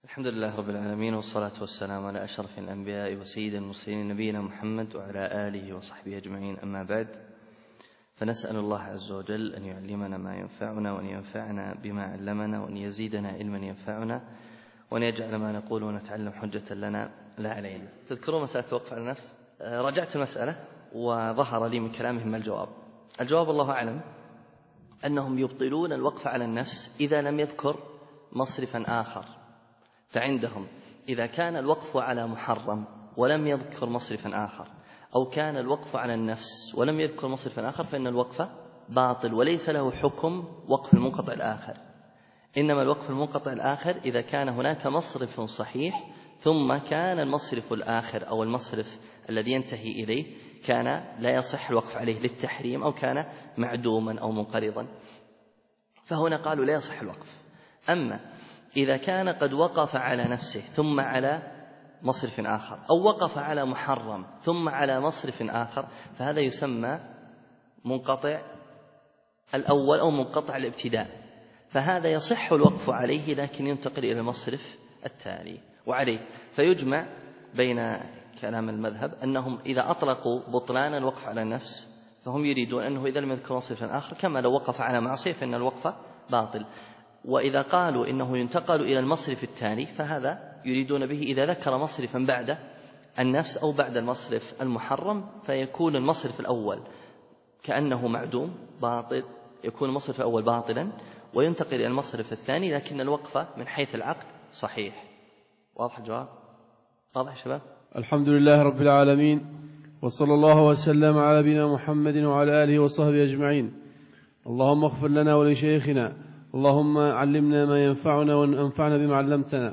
الحمد لله رب العالمين، والصلاة والسلام على أشرف الأنبياء وسيد المرسلين نبينا محمد وعلى آله وصحبه أجمعين، أما بعد، فنسأل الله عز وجل أن يعلمنا ما ينفعنا، وأن ينفعنا بما علمنا، وأن يزيدنا علما ينفعنا، وأن يجعل ما نقول ونتعلم حجة لنا لا علينا. تذكرون مسألة الوقف على النفس؟ راجعت المسألة وظهر لي من كلامهم الجواب الله أعلم أنهم يبطلون الوقف على النفس إذا لم يذكر مصرفا آخر. فعندهم إذا كان الوقف على محرم ولم يذكر مصرفا آخر، أو كان الوقف على النفس ولم يذكر مصرفا آخر، فإن الوقف باطل وليس له حكم وقف المنقطع الآخر. إنما الوقف المنقطع الآخر إذا كان هناك مصرف صحيح ثم كان المصرف الآخر أو المصرف الذي ينتهي إليه كان لا يصح الوقف عليه للتحريم، أو كان معدوما أو منقرضا، فهنا قالوا لا يصح الوقف. أما إذا كان قد وقف على نفسه ثم على مصرف آخر، أو وقف على محرم ثم على مصرف آخر، فهذا يسمى منقطع الأول أو منقطع الابتداء، فهذا يصح الوقف عليه لكن ينتقل إلى المصرف التالي. وعليه فيجمع بين كلام المذهب أنهم إذا أطلقوا بطلان الوقف على النفس فهم يريدون أنه إذا لم يذكر مصرفا آخر كما لو وقف على معصية فإن الوقف باطل. وإذا قالوا إنه ينتقل إلى المصرف الثاني فهذا يريدون به إذا ذكر مصرفا بعد النفس أو بعد المصرف المحرم، فيكون المصرف الأول كأنه معدوم باطل، يكون المصرف الأول باطلا وينتقل إلى المصرف الثاني، لكن الوقف من حيث العقد صحيح. واضح الجواب؟ واضح شباب؟ الحمد لله رب العالمين، وصلى الله وسلم على نبينا محمد وعلى آله وصحبه أجمعين. اللهم اغفر لنا ولشيخنا، اللهم علمنا ما ينفعنا وانفعنا بما علمتنا.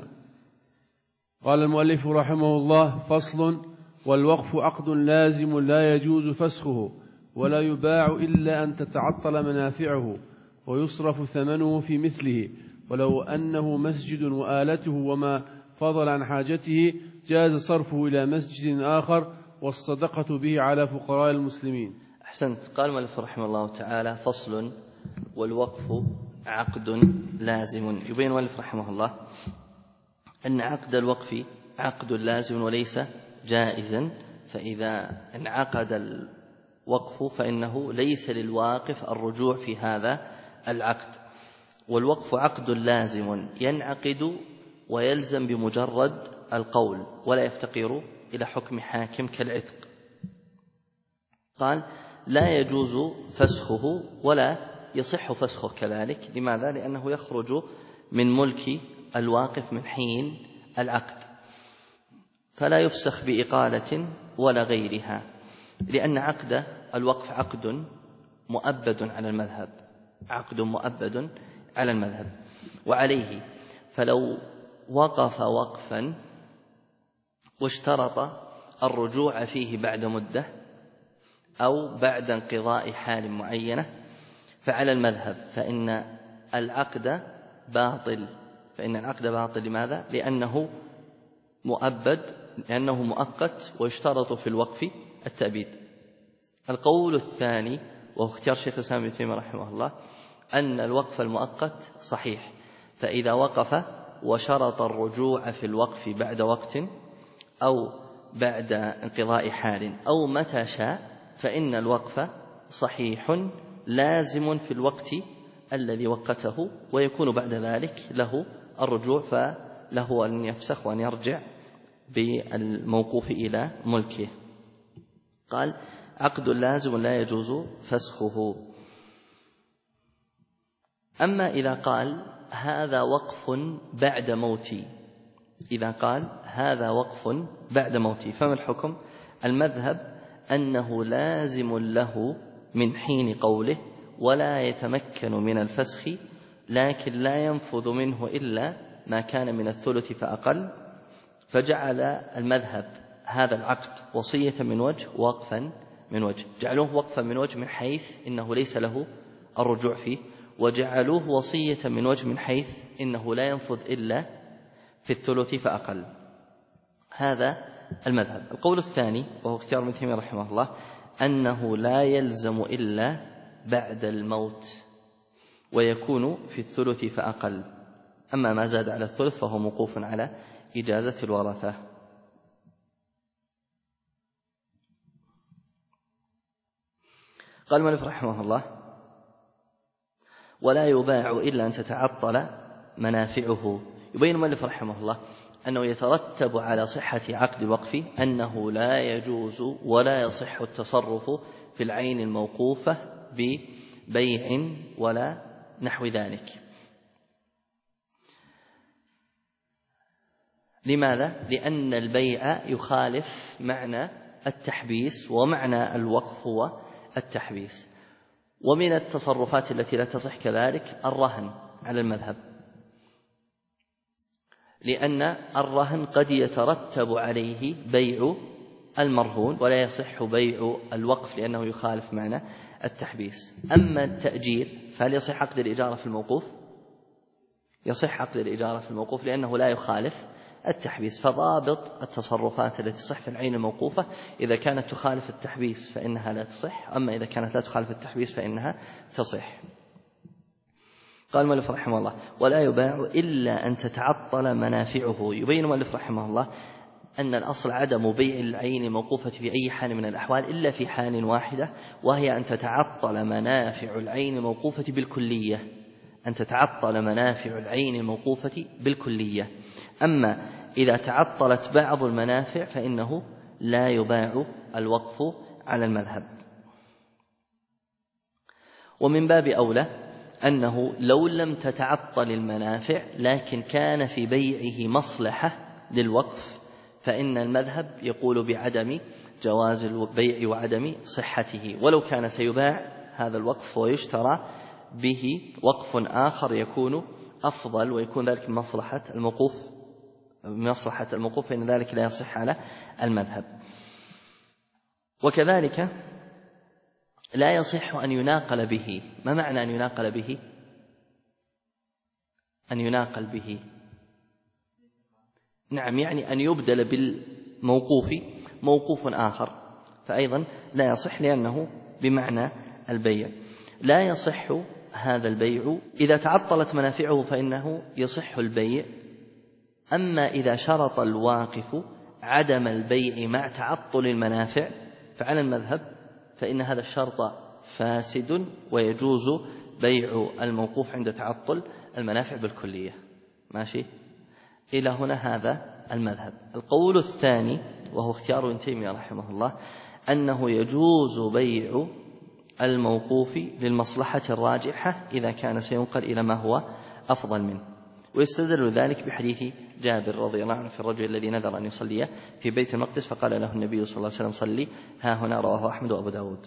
قال المؤلف رحمه الله: فصل: والوقف عقد لازم لا يجوز فسخه، ولا يباع إلا أن تتعطل منافعه، ويصرف ثمنه في مثله، ولو أنه مسجد وآلته وما فضل عن حاجته جاز صرفه إلى مسجد آخر والصدقة به على فقراء المسلمين. أحسنت. قال المؤلف رحمه الله تعالى: فصل: والوقف عقد لازم. يبين المؤلف رحمه الله أن عقد الوقف عقد لازم وليس جائزا، فإذا انعقد الوقف فإنه ليس للواقف الرجوع في هذا العقد. والوقف عقد لازم ينعقد ويلزم بمجرد القول ولا يفتقر إلى حكم حاكم كالعتق. قال: لا يجوز فسخه ولا يصح فسخه كذلك. لماذا؟ لأنه يخرج من ملك الواقف من حين العقد، فلا يفسخ بإقالة ولا غيرها، لأن عقد الوقف عقد مؤبد على المذهب، عقد مؤبد على المذهب. وعليه فلو وقف وقفا واشترط الرجوع فيه بعد مدة أو بعد انقضاء حال معينة فعلى المذهب فإن العقد باطل. لماذا؟ لأنه مؤبد، لأنه مؤقت ويشترط في الوقف التأبيد. القول الثاني وهو اختيار شيخ الإسلام ابن تيمية رحمه الله أن الوقف المؤقت صحيح، فإذا وقف وشرط الرجوع في الوقف بعد وقت أو بعد انقضاء حال أو متى شاء فإن الوقف صحيح لازم في الوقت الذي وقته، ويكون بعد ذلك له الرجوع، فله أن يفسخ وأن يرجع بالموقوف إلى ملكه. قال: عقد لازم لا يجوز فسخه. أما إذا قال هذا وقف بعد موتي، فما الحكم؟ المذهب أنه لازم له من حين قوله ولا يتمكن من الفسخ، لكن لا ينفذ منه إلا ما كان من الثلث فأقل، فجعل المذهب هذا العقد وصية من وجه ووقفا من وجه. جعلوه وقفا من وجه من حيث إنه ليس له الرجوع فيه، وجعلوه وصية من وجه من حيث إنه لا ينفذ إلا في الثلث فأقل. هذا المذهب. القول الثاني وهو اختيار ابن تيمية رحمه الله أنه لا يلزم إلا بعد الموت ويكون في الثلث فأقل. أما ما زاد على الثلث فهو موقوف على إجازة الورثة. قال المؤلف رحمه الله: ولا يباع إلا أن تتعطل منافعه. يبين المؤلف رحمه الله أنه يترتب على صحة عقد الوقف أنه لا يجوز ولا يصح التصرف في العين الموقوفة ببيع ولا نحو ذلك. لماذا؟ لأن البيع يخالف معنى التحبيس، ومعنى الوقف هو التحبيس. ومن التصرفات التي لا تصح كذلك الرهن على المذهب، لأن الرهن قد يترتب عليه بيع المرهون ولا يصح بيع الوقف لأنه يخالف معنى التحبيس. أما التأجير فهل يصح عقد الإجارة في الموقوف؟ يصح عقد الإجارة في الموقوف لأنه لا يخالف التحبيس. فضابط التصرفات التي تصح في العين الموقوفة إذا كانت تخالف التحبيس فإنها لا تصح، أما إذا كانت لا تخالف التحبيس فإنها تصح. قال المؤلف رحمه الله: ولا يباع إلا أن تتعطل منافعه. يبين المؤلف رحمه الله أن الأصل عدم بيع العين الموقوفة في أي حال من الأحوال إلا في حال واحدة، وهي أن تتعطل منافع العين الموقوفة بالكلية، أن تتعطل منافع العين الموقوفة بالكلية. أما إذا تعطلت بعض المنافع فإنه لا يباع الوقف على المذهب. ومن باب أولى أنه لو لم تتعطل المنافع لكن كان في بيعه مصلحة للوقف فإن المذهب يقول بعدم جواز البيع وعدم صحته، ولو كان سيباع هذا الوقف ويشترى به وقف آخر يكون أفضل ويكون ذلك من مصلحة الموقوف فإن ذلك لا يصح على المذهب. وكذلك لا يصح أن يناقل به. ما معنى أن يناقل به؟ أن يناقل به نعم، يعني أن يبدل بالموقوف موقوف آخر، فأيضا لا يصح لأنه بمعنى البيع. لا يصح هذا البيع إذا تعطلت منافعه فإنه يصح البيع. أما إذا شرط الواقف عدم البيع مع تعطل المنافع فعلى المذهب فإن هذا الشرط فاسد ويجوز بيع الموقوف عند تعطل المنافع بالكلية. ماشي؟ إلى هنا هذا المذهب. القول الثاني وهو اختيار ابن تيمية رحمه الله أنه يجوز بيع الموقوف للمصلحة الراجحة إذا كان سينقل إلى ما هو أفضل منه، ويستدل ذلك بحديث جابر رضي الله عنه في الرجل الذي نذر أن يصلي في بيت المقدس فقال له النبي صلى الله عليه وسلم: صلي ها هنا. رواه أحمد وأبو داود.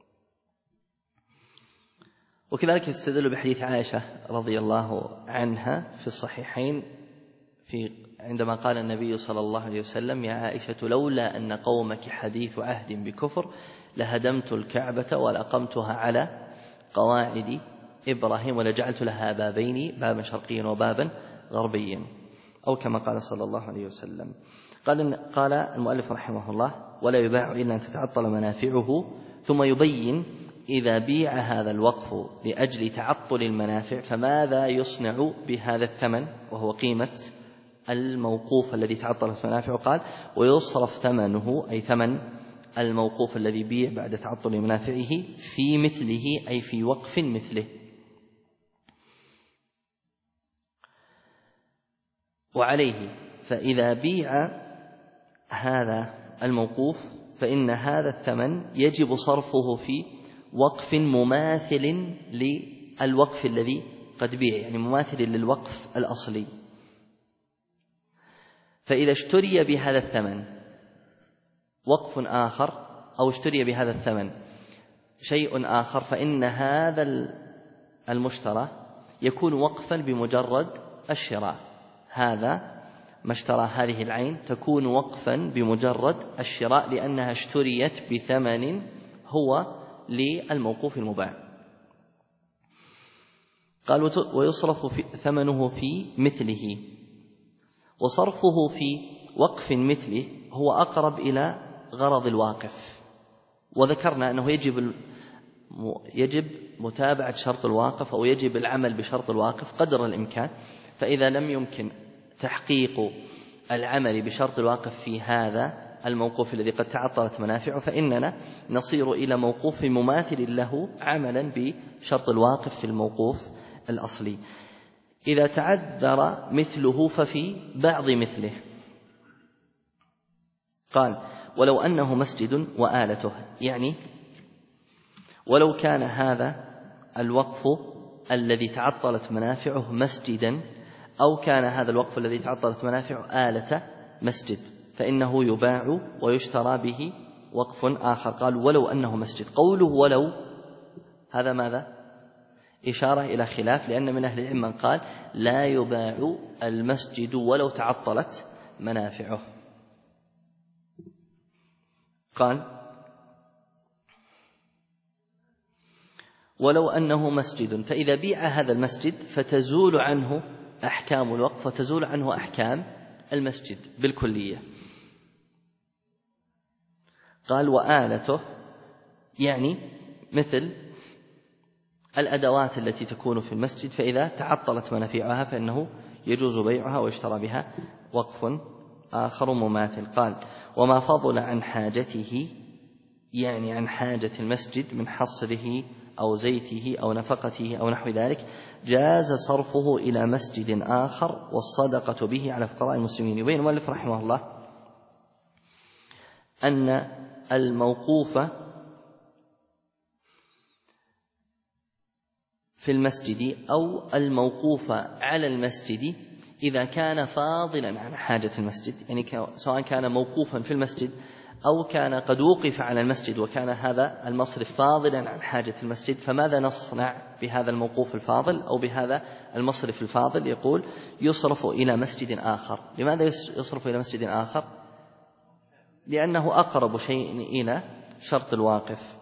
وكذلك يستدل بحديث عائشة رضي الله عنها في الصحيحين عندما قال النبي صلى الله عليه وسلم: يا عائشة لولا أن قومك حديث عهد بكفر لهدمت الكعبة ولأقمتها على قواعد إبراهيم ولجعلت لها بابين، بابا شرقيا وبابا غربيا، أو كما قال صلى الله عليه وسلم. قال المؤلف رحمه الله: ولا يباع إلا أن تتعطل منافعه. ثم يبين إذا بيع هذا الوقف لأجل تعطل المنافع فماذا يصنع بهذا الثمن وهو قيمة الموقوف الذي تعطلت منافعه. قال: ويصرف ثمنه أي ثمن الموقوف الذي بيع بعد تعطل منافعه في مثله أي في وقف مثله. وعليه فإذا بيع هذا الموقوف فإن هذا الثمن يجب صرفه في وقف مماثل للوقف الذي قد بيع، يعني مماثل للوقف الأصلي. فإذا اشتري بهذا الثمن وقف آخر أو اشتري بهذا الثمن شيء آخر فإن هذا المشترى يكون وقفا بمجرد الشراء. هذا ما اشترى هذه العين تكون وقفا بمجرد الشراء لأنها اشتريت بثمن هو للموقوف المباع. قال: ويصرف ثمنه في مثله. وصرفه في وقف مثله هو أقرب إلى غرض الواقف. وذكرنا أنه يجب يجب متابعة شرط الواقف أو يجب العمل بشرط الواقف قدر الإمكان. فإذا لم يمكن تحقيق العمل بشرط الواقف في هذا الموقوف الذي قد تعطلت منافعه فإننا نصير إلى موقوف مماثل له عملا بشرط الواقف في الموقوف الأصلي. إذا تعذر مثله ففي بعض مثله. قال ولو أنه مسجد وآلته، يعني ولو كان هذا الوقف الذي تعطلت منافعه مسجدا أو كان هذا الوقف الذي تعطلت منافعه آلة مسجد فإنه يباع ويشترى به وقف آخر. قال ولو أنه مسجد، قوله ولو هذا ماذا؟ إشارة إلى خلاف، لأن من أهل العلم من قال لا يباع المسجد ولو تعطلت منافعه. قال ولو أنه مسجد، فإذا بيع هذا المسجد فتزول عنه أحكام الوقف وتزول عنه أحكام المسجد بالكلية. قال وآلته، يعني مثل الأدوات التي تكون في المسجد، فإذا تعطلت منافعها فإنه يجوز بيعها ويشترى بها وقف آخر مماثل. قال وما فضل عن حاجته، يعني عن حاجة المسجد من حصره أو زيته أو نفقته أو نحو ذلك، جاز صرفه إلى مسجد آخر والصدقة به على فقراء المسلمين. يبين المؤلف رحمه الله أن الموقوف في المسجد أو الموقوف على المسجد إذا كان فاضلا عن حاجة المسجد، يعني سواء كان موقوفا في المسجد أو كان قد وقف على المسجد وكان هذا المصرف فاضلا عن حاجة المسجد، فماذا نصنع بهذا الموقوف الفاضل أو بهذا المصرف الفاضل؟ يقول يصرف إلى مسجد آخر. لماذا يصرف إلى مسجد آخر؟ لأنه أقرب شيء إلى شرط الواقف،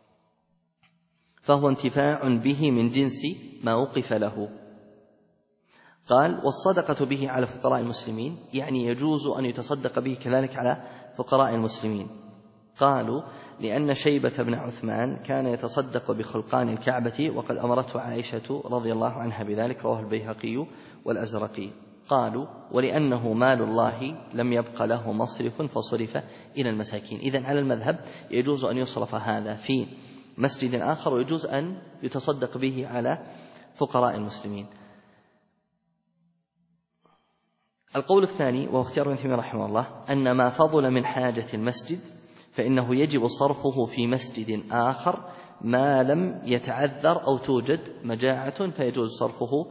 فهو انتفاع به من جنس ما وقف له. قال والصدقة به على فقراء المسلمين، يعني يجوز أن يتصدق به كذلك على فقراء المسلمين. قالوا لأن شيبة بن عثمان كان يتصدق بخلقان الكعبة وقد أمرته عائشة رضي الله عنها بذلك، رواه البيهقي والأزرقي. قالوا ولأنه مال الله لم يبق له مصرف فصرف إلى المساكين. إذن على المذهب يجوز أن يصرف هذا في مسجد آخر ويجوز أن يتصدق به على فقراء المسلمين. القول الثاني وهو اختيار ابن تيمية رحمه الله أن ما فضل من حاجة المسجد فإنه يجب صرفه في مسجد آخر ما لم يتعذر أو توجد مجاعة، فيجوز صرفه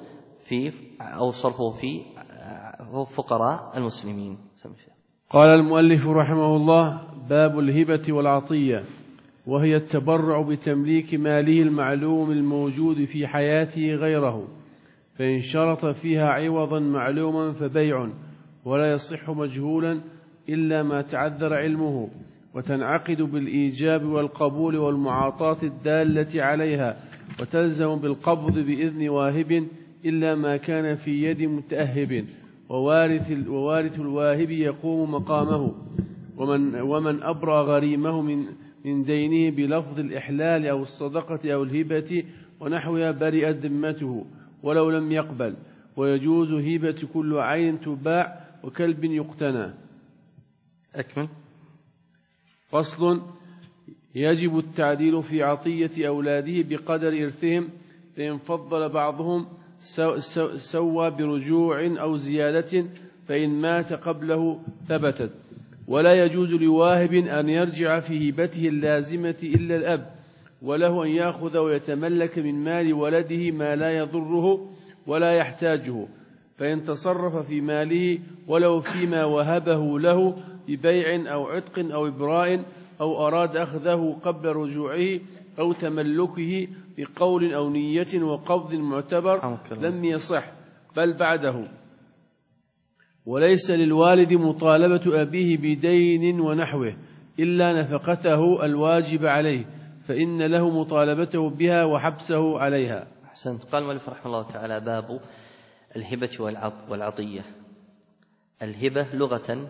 في فقراء المسلمين. قال المؤلف رحمه الله باب الهبة والعطية، وهي التبرع بتمليك ماله المعلوم الموجود في حياته غيره، فإن شرط فيها عوضا معلوما فبيع، ولا يصح مجهولا إلا ما تعذر علمه، وتنعقد بالإيجاب والقبول والمعاطاة الدالة عليها، وتلزم بالقبض بإذن واهب إلا ما كان في يد متأهب، ووارث الواهب يقوم مقامه، ومن أبرى غريمه من دينه بلفظ الإحلال أو الصدقة أو الهبة ونحوها برئت ذمته ولو لم يقبل. ويجوز هبة كل عين تباع وكلب يقتنى. أكمل. فصل. يجب التعديل في عطية أولاده بقدر إرثهم، فإن فضل بعضهم سوى برجوع أو زيادة، فإن مات قبله ثبتت. ولا يجوز لواهب أن يرجع في هبته اللازمة إلا الأب، وله أن يأخذ ويتملك من مال ولده ما لا يضره ولا يحتاجه، فإن تصرف في ماله ولو فيما وهبه له ببيع أو عتق أو إبراء، أو أراد أخذه قبل رجوعه أو تملكه بقول أو نية وقبض معتبر لم يصح بل بعده. وليس للوالد مطالبة أبيه بدين ونحوه إلا نفقته الواجب عليه، فإن له مطالبته بها وحبسه عليها. أحسنت. قال المؤلف رحمه الله تعالى باب الهبة والعطية. الهبة لغة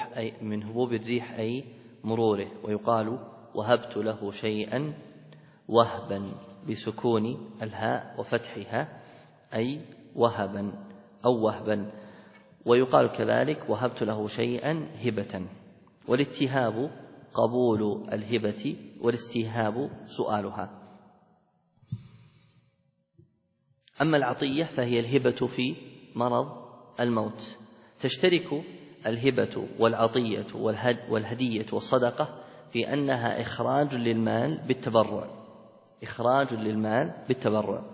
من هبوب الريح أي مروره، ويقال وهبت له شيئا وهبا بسكون الهاء وفتحها أي وهبا أو وهبا. ويقال كذلك وهبت له شيئا هبة. والاتهاب قبول الهبة والاستيهاب سؤالها. أما العطية فهي الهبة في مرض الموت. تشترك الهبة والعطية والهدية والصدقة في أنها إخراج للمال بالتبرع، إخراج للمال بالتبرع.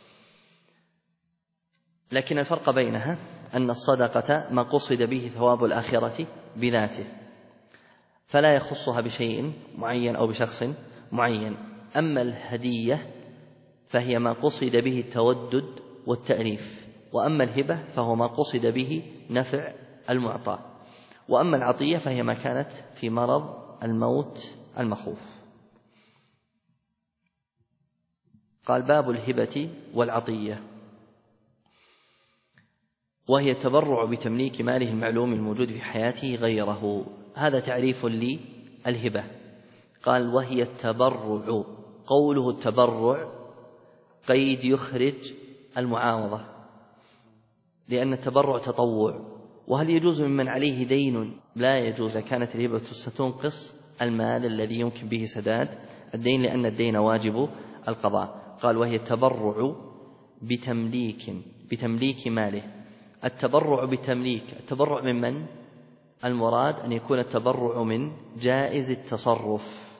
لكن الفرق بينها أن الصدقة ما قصد به ثواب الآخرة بذاته فلا يخصها بشيء معين أو بشخص معين. أما الهدية فهي ما قصد به التودد والتأليف، وأما الهبة فهو ما قصد به نفع المعطى. وأما العطية فهي ما كانت في مرض الموت المخوف. قال باب الهبة والعطية، وهي التبرع بتمليك ماله المعلوم الموجود في حياته غيره. هذا تعريف للهبة. قال وهي التبرع، قوله التبرع قيد يخرج المعاوضة، لأن التبرع تطوع. وهل يجوز ممن عليه دين؟ لا يجوز. كانت الهبة ستنقص المال الذي يمكن به سداد الدين، لأن الدين واجب القضاء. قال وهي التبرع بتمليك ماله. التبرع بتمليك، التبرع من؟ المراد أن يكون التبرع من جائز التصرف.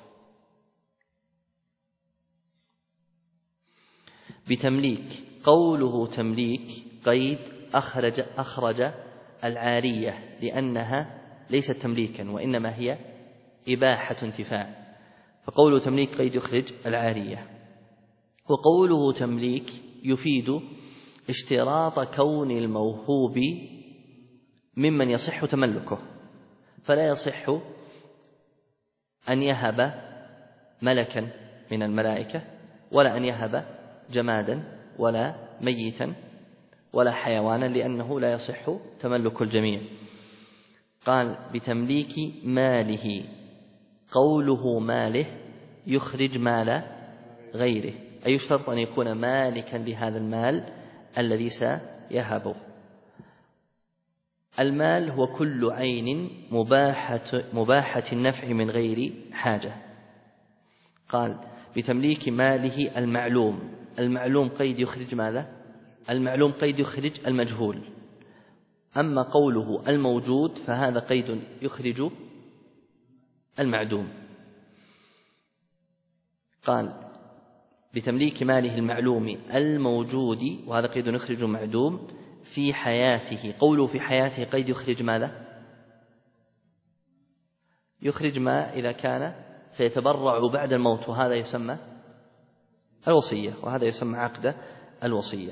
بتمليك، قوله تمليك قيد أخرج العارية، لأنها ليست تمليكا وإنما هي إباحة انتفاع، فقوله تمليك قيد يخرج العارية. وقوله تمليك يفيد اشتراط كون الموهوب ممن يصح تملكه، فلا يصح أن يهب ملكا من الملائكة، ولا أن يهب جمادا ولا ميتا ولا حيوانا، لأنه لا يصح تملك الجميع. قال بتمليك ماله، قوله ماله يخرج مال غيره، أي يشترط أن يكون مالكا لهذا المال الذي سيهبه. المال هو كل عين مباحة النفع من غير حاجة. قال بتمليك ماله المعلوم، المعلوم قيد يخرج ماذا؟ المعلوم قيد يخرج المجهول. أما قوله الموجود فهذا قيد يخرج المعدوم. قال بتمليك ماله المعلوم الموجود، وهذا قيد يخرج المعدوم في حياته. قوله في حياته قيد يخرج ماذا؟ يخرج ما إذا كان سيتبرع بعد الموت، وهذا يسمى الوصية، وهذا يسمى عقد الوصية.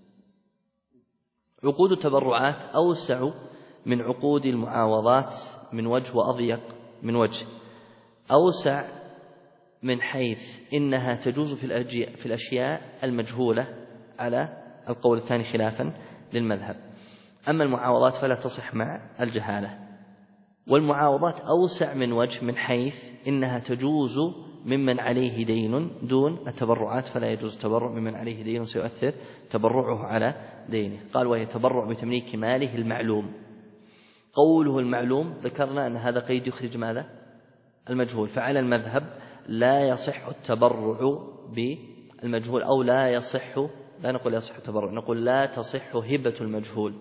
عقود التبرعات أوسع من عقود المعاوضات من وجه وأضيق من وجه. أوسع من حيث إنها تجوز في الأشياء المجهولة على القول الثاني خلافا للمذهب. أما المعاوضات فلا تصح مع الجهالة. والمعاوضات أوسع من وجه من حيث إنها تجوز ممن عليه دين دون التبرعات، فلا يجوز التبرع ممن عليه دين سيؤثر تبرعه على دينه. قال وهي تبرع بتمليك ماله المعلوم. قوله المعلوم ذكرنا أن هذا قيد يخرج ماذا؟ المجهول. فعلى المذهب لا يصح التبرع بالمجهول، أو لا نقول يصح التبرع، نقول لا تصح هبة المجهول.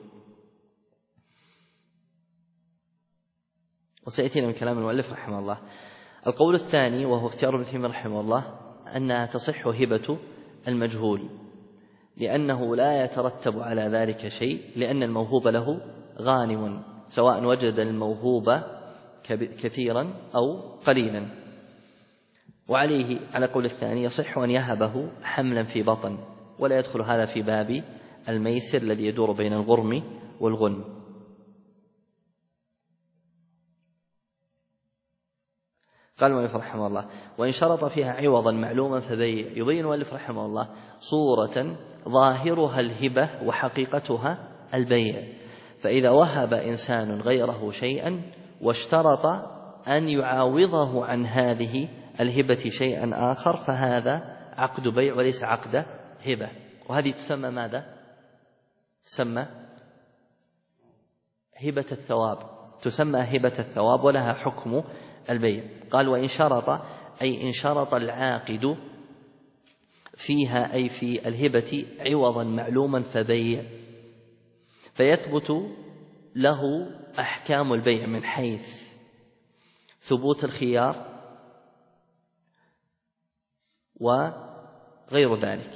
وسيأتينا من كلام المؤلف رحمه الله. القول الثاني وهو اختيار ابن تيمية رحمه الله أنها تصح هبة المجهول، لأنه لا يترتب على ذلك شيء، لأن الموهوب له غانم، سواء وجد الموهوب كثيرا أو قليلا. وعليه على قول الثاني يصح أن يهبه حملا في بطن، ولا يدخل هذا في باب الميسر الذي يدور بين الغرم والغنم. قال المؤلف رحمه الله وإن شرط فيها عوضا معلوما فبيع. يبين المؤلف رحمه الله صورة ظاهرها الهبة وحقيقتها البيع. فإذا وهب إنسان غيره شيئا واشترط أن يعاوضه عن هذه الهبة شيئا آخر فهذا عقد بيع وليس عقد هبة، وهذه تسمى ماذا؟ تسمى هبة الثواب، تسمى هبة الثواب ولها حكم البيع. قال وإن شرط، أي إن شرط العاقد فيها أي في الهبة عوضا معلوما فبيع، فيثبت له أحكام البيع من حيث ثبوت الخيار وغير ذلك.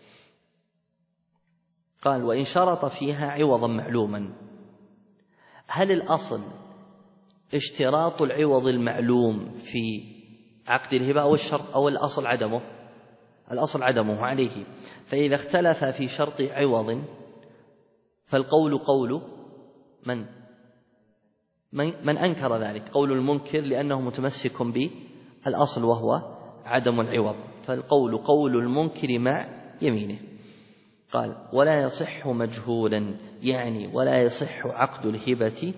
قال وإن شرط فيها عوضا معلوما، هل الأصل اشتراط العوض المعلوم في عقد الهبة أو الشرط أو الأصل عدمه؟ الأصل عدمه عليه. فإذا اختلف في شرط عوض فالقول قول من أنكر ذلك، قول المنكر لأنه متمسك بالأصل وهو عدم العوض، فالقول قول المنكر مع يمينه. قال ولا يصح مجهولا، يعني ولا يصح عقد الهبة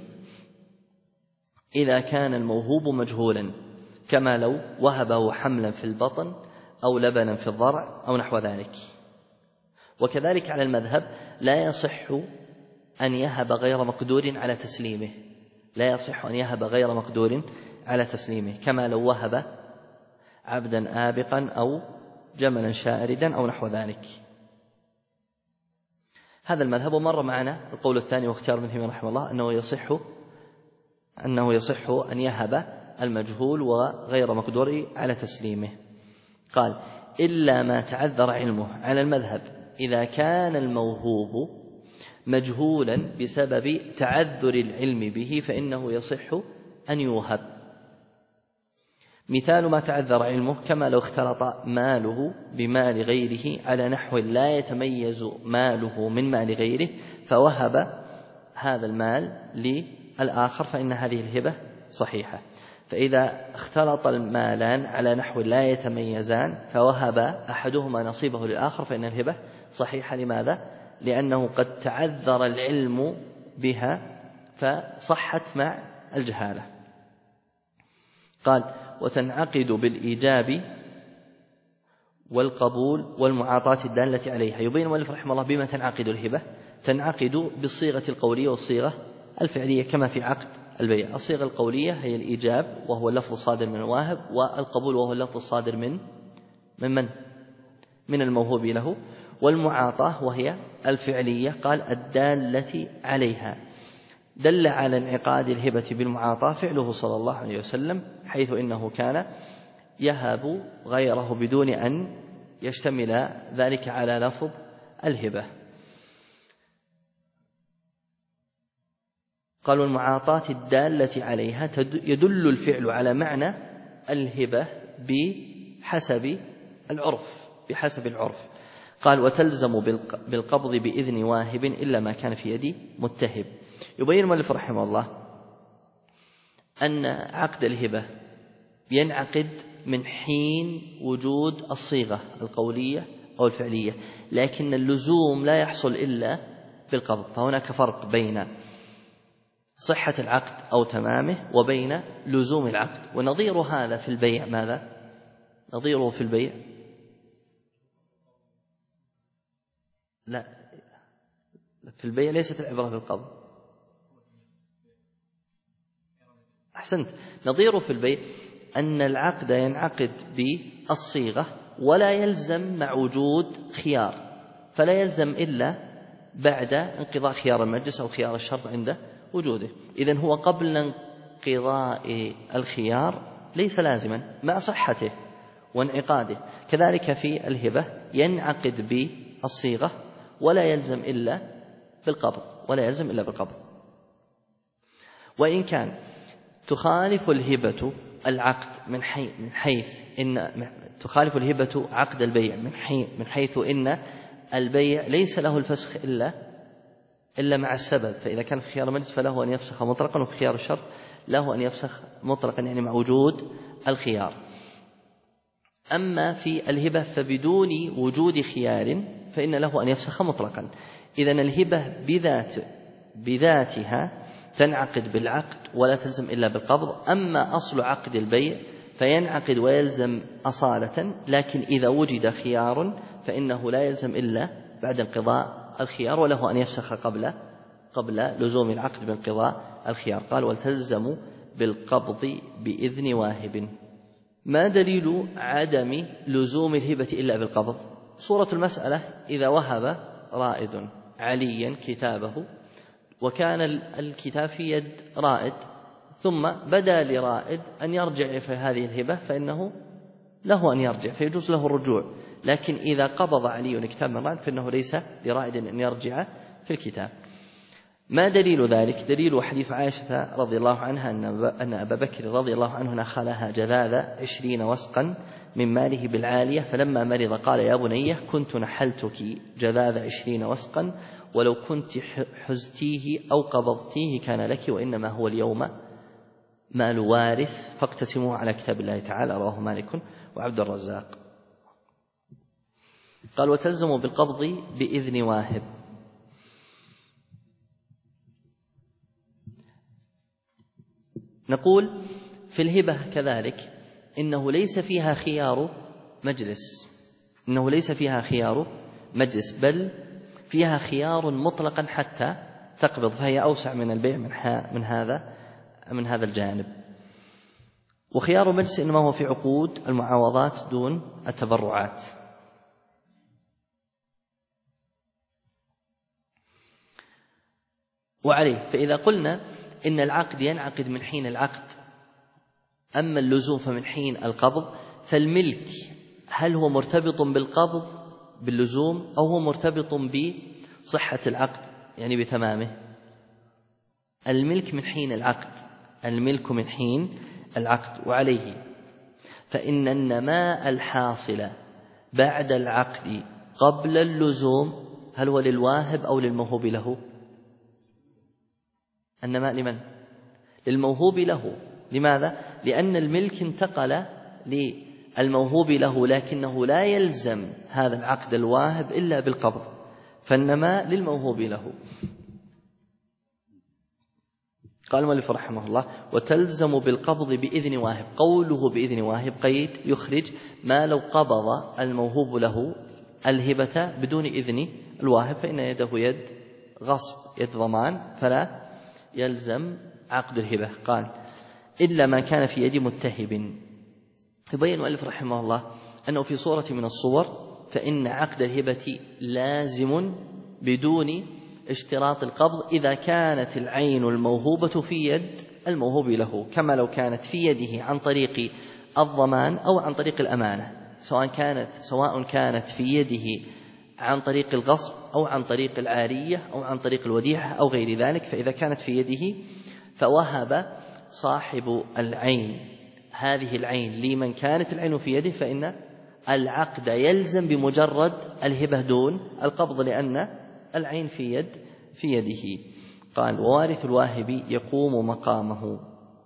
إذا كان الموهوب مجهولا، كما لو وهبه حملا في البطن أو لبنا في الضرع أو نحو ذلك. وكذلك على المذهب لا يصح أن يهب غير مقدور على تسليمه، لا يصح أن يهب غير مقدور على تسليمه، كما لو وهب عبدا آبقا أو جملا شاردا أو نحو ذلك. هذا المذهب. ومر معنا القول الثاني واختيار ابن تيمية رحمه الله أنه يصح أن يهب المجهول وغير مقدور على تسليمه. قال إلا ما تعذر علمه، على المذهب إذا كان الموهوب مجهولا بسبب تعذر العلم به فإنه يصح أن يوهب. مثال ما تعذر علمه كما لو اختلط ماله بمال غيره على نحو لا يتميز ماله من مال غيره فوهب هذا المال للآخر فإن هذه الهبة صحيحة. فإذا اختلط المالان على نحو لا يتميزان فوهب أحدهما نصيبه للآخر فإن الهبة صحيحة. لماذا؟ لأنه قد تعذر العلم بها فصحت مع الجهالة. قال وتنعقد بالإيجاب والقبول والمعاطاة الدالة عليها. يبين المؤلف رحمه الله بما تنعقد الهبة. تنعقد بالصيغة القولية والصيغة الفعلية كما في عقد البيع. الصيغة القولية هي الإيجاب وهو اللفظ الصادر من الواهب، والقبول وهو اللفظ الصادر من الموهوب له، والمعاطاة وهي الفعلية قال الدالة عليها. دل على انعقاد الهبة بالمعاطاة فعله صلى الله عليه وسلم، حيث إنه كان يهب غيره بدون أن يشتمل ذلك على لفظ الهبة. قالوا المعاطاة الدالة عليها يدل الفعل على معنى الهبة بحسب العرف. قال وتلزم بالقبض بإذن واهب إلا ما كان في يد متهب. يبين المؤلف رحمه الله أن عقد الهبة ينعقد من حين وجود الصيغة القولية أو الفعلية، لكن اللزوم لا يحصل إلا بالقبض. فهناك فرق بين صحة العقد أو تمامه وبين لزوم العقد. ونظير هذا في البيع ماذا؟ نظيره في البيع لا، في البيع ليست العبرة بالقبض. أحسنت. نظيره في البيع أن العقد ينعقد بالصيغة ولا يلزم مع وجود خيار، فلا يلزم إلا بعد انقضاء خيار المجلس أو خيار الشرط عند وجوده. إذن هو قبل انقضاء الخيار ليس لازما مع صحته وانعقاده. كذلك في الهبة ينعقد بالصيغة ولا يلزم إلا بالقبض. وإن كان تخالف الهبة العقد من حيث إن تخالف الهبة عقد البيع من حيث إن البيع ليس له الفسخ إلا مع السبب. فإذا كان في خيار المجلس فله أن يفسخ مطلقا، وفي خيار الشرط له أن يفسخ مطلقا يعني مع وجود الخيار. أما في الهبة فبدون وجود خيار فإن له أن يفسخ مطلقا. إذن الهبة بذاتها تنعقد بالعقد ولا تلزم إلا بالقبض. أما أصل عقد البيع فينعقد ويلزم أصالة، لكن إذا وجد خيار فإنه لا يلزم إلا بعد انقضاء الخيار، وله أن يفسخ قبل لزوم العقد بانقضاء الخيار. قال: وتلزم بالقبض بإذن واهب. ما دليل عدم لزوم الهبة إلا بالقبض؟ صورة المسألة: إذا وهب رائد عليا كتابه وكان الكتاب في يد رائد، ثم بدا لرائد أن يرجع في هذه الهبة، فإنه له أن يرجع، فيجوز له الرجوع. لكن إذا قبض علي الكتاب من رائد فإنه ليس لرائد أن يرجع في الكتاب. ما دليل ذلك؟ دليل حديث عائشة رضي الله عنها أن أبا بكر رضي الله عنه نخلها جذاذ 20 وسقا من ماله بالعالية، فلما مرض قال: يا بني كنت نحلتك جذاذ 20 وسقا، ولو كنت حزتيه أو قبضتيه كان لك، وإنما هو اليوم مال وارث فاقتسموه على كتاب الله تعالى. رواه مالك وعبد الرزاق. قال: وتلزم بالقبض بإذن واهب. نقول في الهبة كذلك إنه ليس فيها خيار مجلس، بل فيها خيار مطلقا حتى تقبض، فهي أوسع من البيع من هذا الجانب. وخيار مجلس إنما هو في عقود المعاوضات دون التبرعات. وعليه فإذا قلنا إن العقد ينعقد من حين العقد، أما اللزوم فمن حين القبض، فالملك هل هو مرتبط بالقبض باللزوم أو هو مرتبط بصحة العقد يعني بتمامه؟ الملك من حين العقد. وعليه فإن النماء الحاصل بعد العقد قبل اللزوم هل هو للواهب أو للموهوب له؟ النماء لمن؟ للموهوب له. لماذا؟ لأن الملك انتقل للموهوب له، لكنه لا يلزم هذا العقد الواهب إلا بالقبض، فالنماء للموهوب له. قال المؤلف رحمه الله: وتلزم بالقبض بإذن واهب. قوله بإذن واهب قيد يخرج ما لو قبض الموهوب له الهبة بدون إذن الواهب فإن يده يد غصب، يد ضمان، فلا يلزم عقد الهبة. قال: إلا ما كان في يد متهب. يبين المؤلف رحمه الله أنه في صورة من الصور فإن عقد الهبة لازم بدون اشتراط القبض إذا كانت العين الموهوبة في يد الموهوب له، كما لو كانت في يده عن طريق الضمان أو عن طريق الأمانة، سواء كانت في يده عن طريق الغصب أو عن طريق العارية أو عن طريق الوديعة أو غير ذلك. فإذا كانت في يده فوهب صاحب العين هذه العين لمن كانت العين في يده، فإن العقد يلزم بمجرد الهبة دون القبض، لأن العين في يده. قال: ووارث الواهب يقوم مقامه.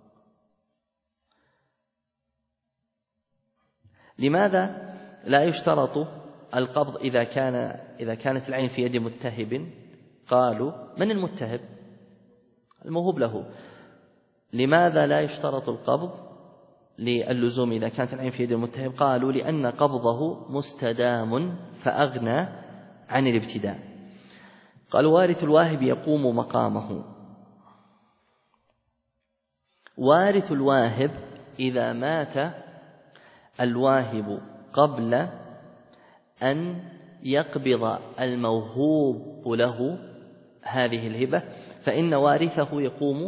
لماذا لا يشترط القبض إذا كانت العين في يد متهب؟ قالوا: من المتهب؟ الموهوب له. لماذا لا يشترط القبض للزوم إذا كانت العين في يد المتهب؟ قالوا: لأن قبضه مستدام فأغنى عن الابتداء. قال: وارث الواهب يقوم مقامه. وارث الواهب إذا مات الواهب قبل أن يقبض الموهوب له هذه الهبة فإن وارثه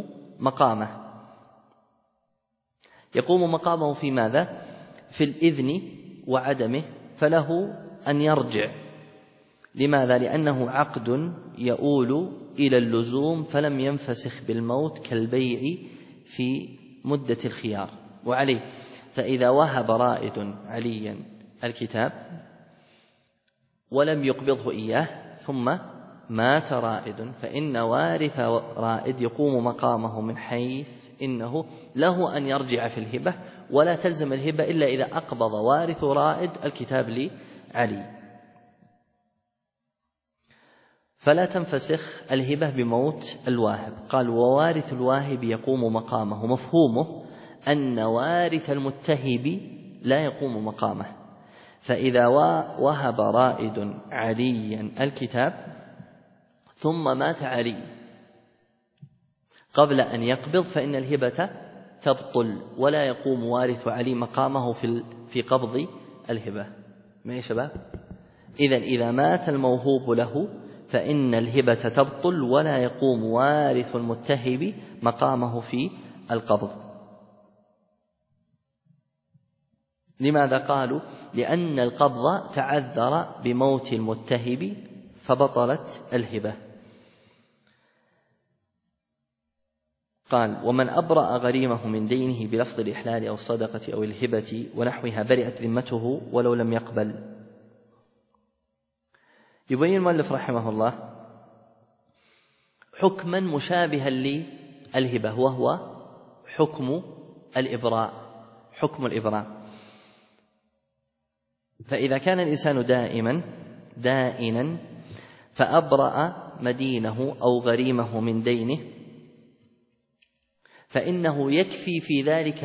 يقوم مقامه في ماذا؟ في الإذن وعدمه، فله أن يرجع. لماذا؟ لأنه عقد يؤول إلى اللزوم فلم ينفسخ بالموت كالبيع في مدة الخيار. وعليه فإذا وهب رائد عليا الكتاب ولم يقبضه إياه ثم مات رائد، فإن وارث رائد يقوم مقامه من حيث إنه له أن يرجع في الهبة، ولا تلزم الهبة إلا إذا أقبض وارث رائد الكتاب لعلي، فلا تنفسخ الهبة بموت الواهب. قال: ووارث الواهب يقوم مقامه. مفهومه أن وارث المتهب لا يقوم مقامه. فإذا وهب رائد عليا الكتاب ثم مات علي قبل أن يقبض فإن الهبة تبطل ولا يقوم وارث علي مقامه في قبض الهبة. ما يا شباب؟ إذن إذا مات الموهوب له فإن الهبة تبطل ولا يقوم وارث المتهب مقامه في القبض. لماذا قالوا؟ لأن القبض تعذر بموت المتهب فبطلت الهبة. قال: ومن أبرأ غريمه من دينه بلفظ الإحلال أو الصدقة أو الهبة ونحوها برئت ذمته ولو لم يقبل. يبين المؤلف رحمه الله حكما مشابها للهبة وهو حكم الإبراء. حكم الإبراء: فإذا كان الإنسان دائنا فأبرأ مدينه أو غريمه من دينه فإنه يكفي في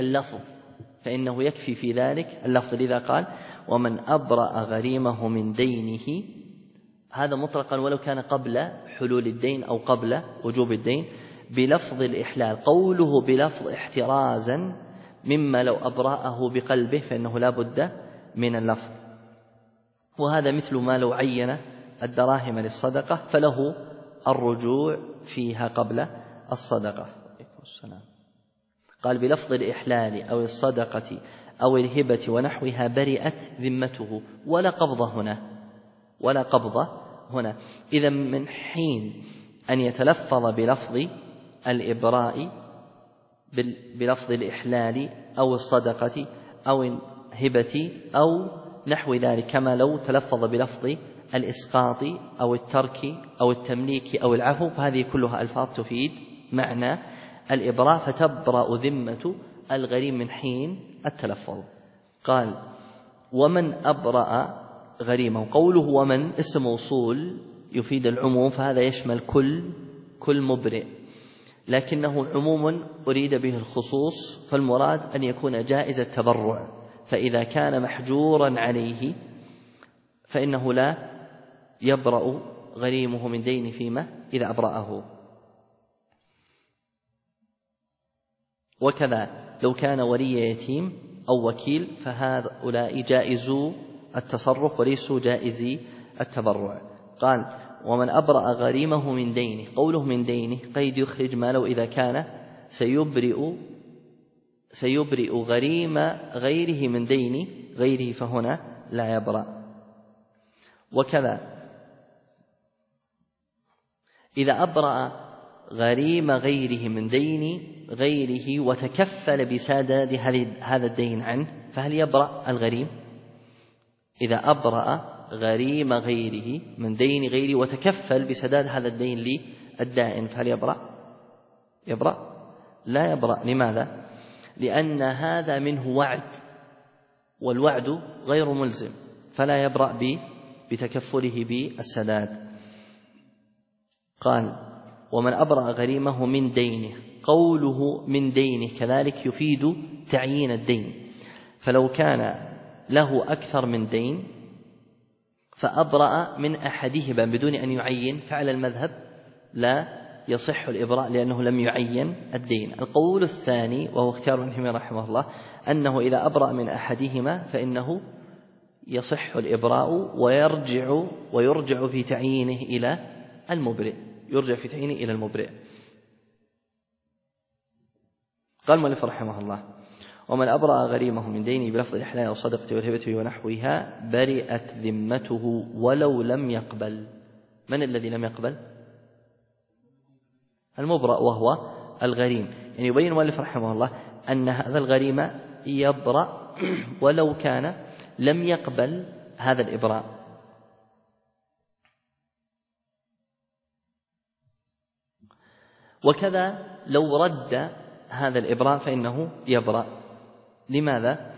ذلك اللفظ. لذا قال: ومن أبرأ غريمه من دينه، هذا مطلقا ولو كان قبل حلول الدين أو قبل وجوب الدين، بلفظ الإحلال. قوله بلفظ احترازا مما لو أبرأه بقلبه فإنه لا بد من اللفظ. وهذا مثل ما لو عين الدراهم للصدقة فله الرجوع فيها قبل الصدقة. قال: بلفظ الإحلال أو الصدقة أو الهبة ونحوها برئت ذمته ولا قبضة هنا. إذا من حين أن يتلفظ بلفظ الإبراء بلفظ الإحلال أو الصدقة أو الهبة أو نحو ذلك، كما لو تلفظ بلفظ الإسقاط أو الترك أو التمليك أو العفو، فهذه كلها ألفاظ تفيد معنى الإبراء، فتبرأ ذمة الغريم من حين التلفظ. قال: ومن أبرأ غريمه. قوله ومن اسم موصول يفيد العموم، فهذا يشمل كل مبرئ، لكنه عموم أريد به الخصوص، فالمراد أن يكون جائز التبرع. فإذا كان محجورا عليه فإنه لا يبرأ غريمه من دينه فيما إذا أبرأه. وكذا لو كان ولي يتيم أو وكيل فهؤلاء جائزو التصرف وليسوا جائزي التبرع. قال: ومن أبرأ غريمه من دينه. قوله من دينه قيد يخرج ما لو إذا كان سيبرئ غريم غيره من دين غيره فهنا لا يبرأ. وكذا إذا أبرأ غريم غيره من دين غيره وتكفل بسداد هذا الدين عنه فهل يبرأ الغريم؟ إذا أبرأ غريم غيره من دين غيره وتكفل بسداد هذا الدين للدائن فهل يبرأ؟ لا يبرأ. لماذا؟ لأن هذا منه وعد، والوعد غير ملزم، فلا يبرأ بتكفله بالسداد. قال: ومن أبرأ غريمه من دينه. قوله من دينه كذلك يفيد تعيين الدين، فلو كان له أكثر من دين فأبرأ من أحدهما بدون أن يعين، فعلى المذهب لا يصح الإبراء لأنه لم يعين الدين. القول الثاني وهو اختيار ابن تيمية رحمه الله أنه إذا أبرأ من أحدهما فإنه يصح الإبراء ويرجع في تعيينه إلى المبرئ. قال المؤلف رحمه الله: ومن أبرأ غريمه من دينه بلفظ الإحلال أو الصدقة والهبة ونحوها برئت ذمته ولو لم يقبل. من الذي لم يقبل؟ المبرأ وهو الغريم. يعني يبين المؤلف رحمه الله أن هذا الغريم يبرأ ولو كان لم يقبل هذا الإبراء. وكذا لو رد هذا الإبراء فإنه يبرأ. لماذا؟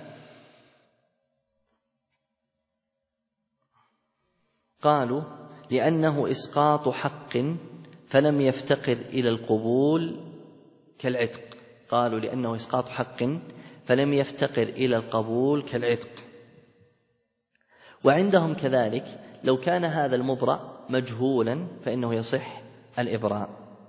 قالوا: لأنه إسقاط حق فلم يفتقر إلى القبول كالعتق. قالوا: لأنه إسقاط حق فلم يفتقر إلى القبول كالعتق. وعندهم كذلك لو كان هذا المبرأ مجهولا فإنه يصح الإبراء.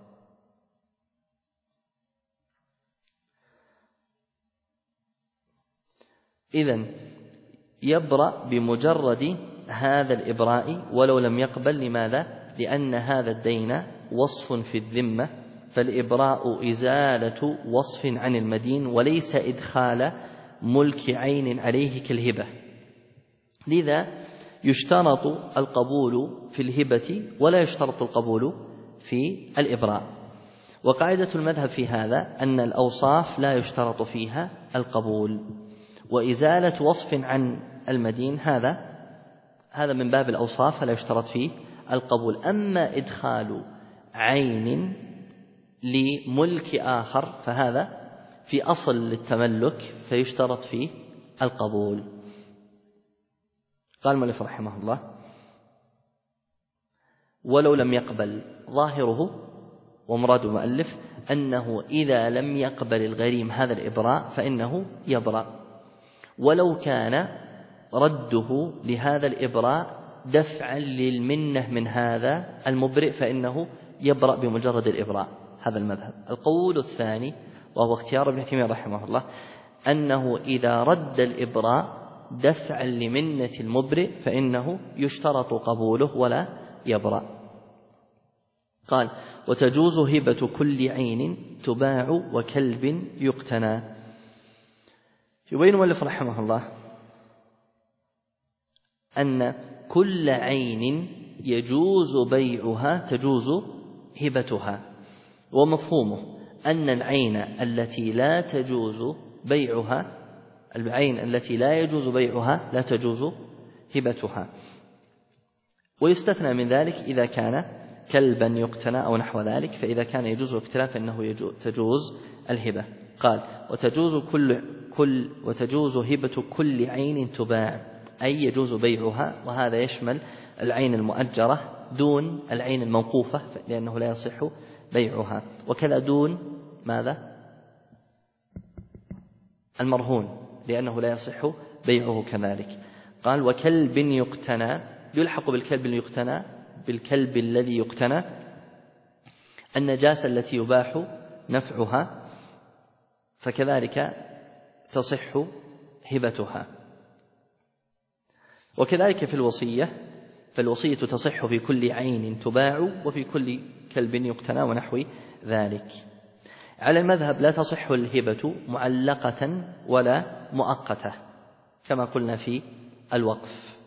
إذن يبرأ بمجرد هذا الإبراء ولو لم يقبل. لماذا؟ لأن هذا الدين وصف في الذمة، فالإبراء إزالة وصف عن المدين وليس إدخال ملك عين عليه كالهبة. لذا يشترط القبول في الهبة ولا يشترط القبول في الإبراء. وقاعدة المذهب في هذا أن الأوصاف لا يشترط فيها القبول، وإزالة وصف عن المدين هذا من باب الأوصاف فلا يشترط فيه القبول. أما إدخال عين لملك آخر فهذا في أصل التملك فيشترط فيه القبول. قال المؤلف رحمه الله: ولو لم يقبل. ظاهره ومراد المؤلف أنه إذا لم يقبل الغريم هذا الإبراء فإنه يبرأ، ولو كان رده لهذا الإبراء دفعا للمنة من هذا المبرئ فإنه يبرأ بمجرد الإبراء. هذا المذهب. القول الثاني وهو اختيار ابن تيمية رحمه الله أنه إذا رد الإبراء دفعا لمنة المبرئ فإنه يشترط قبوله ولا يبرأ. قال: وتجوز هبة كل عين تباع وكلب يقتنى. يبين المؤلف رحمه الله أن كل عين يجوز بيعها تجوز هبتها، ومفهومه أن العين التي لا تجوز بيعها، العين التي لا يجوز بيعها لا تجوز هبتها. ويستثنى من ذلك إذا كان كلبا يقتنى أو نحو ذلك، فإذا كان يجوز الاقتناء فإنه تجوز الهبة. قال: وتجوز هبة كل عين تباع، أي يجوز بيعها، وهذا يشمل العين المؤجرة دون العين الموقوفة لأنه لا يصح بيعها، وكذا دون ماذا؟ المرهون لأنه لا يصح بيعه كذلك. قال: وكلب يقتنى، يلحق بالكلب يقتنى بالكلب الذي يقتنى النجاسة التي يباح نفعها، فكذلك تصح هبتها. وكذلك في الوصية، فالوصية تصح في كل عين تباع وفي كل كلب يقتنى ونحو ذلك. على المذهب لا تصح الهبة معلقة ولا مؤقتة كما قلنا في الوقف.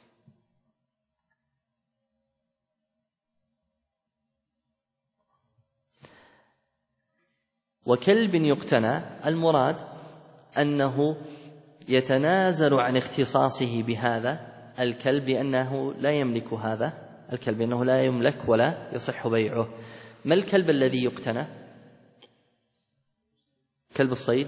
وكلب يقتنى المراد أنه يتنازل عن اختصاصه بهذا الكلب لأنه لا يملك هذا الكلب، أنه لا يملك ولا يصح بيعه. ما الكلب الذي يقتنى؟ كلب الصيد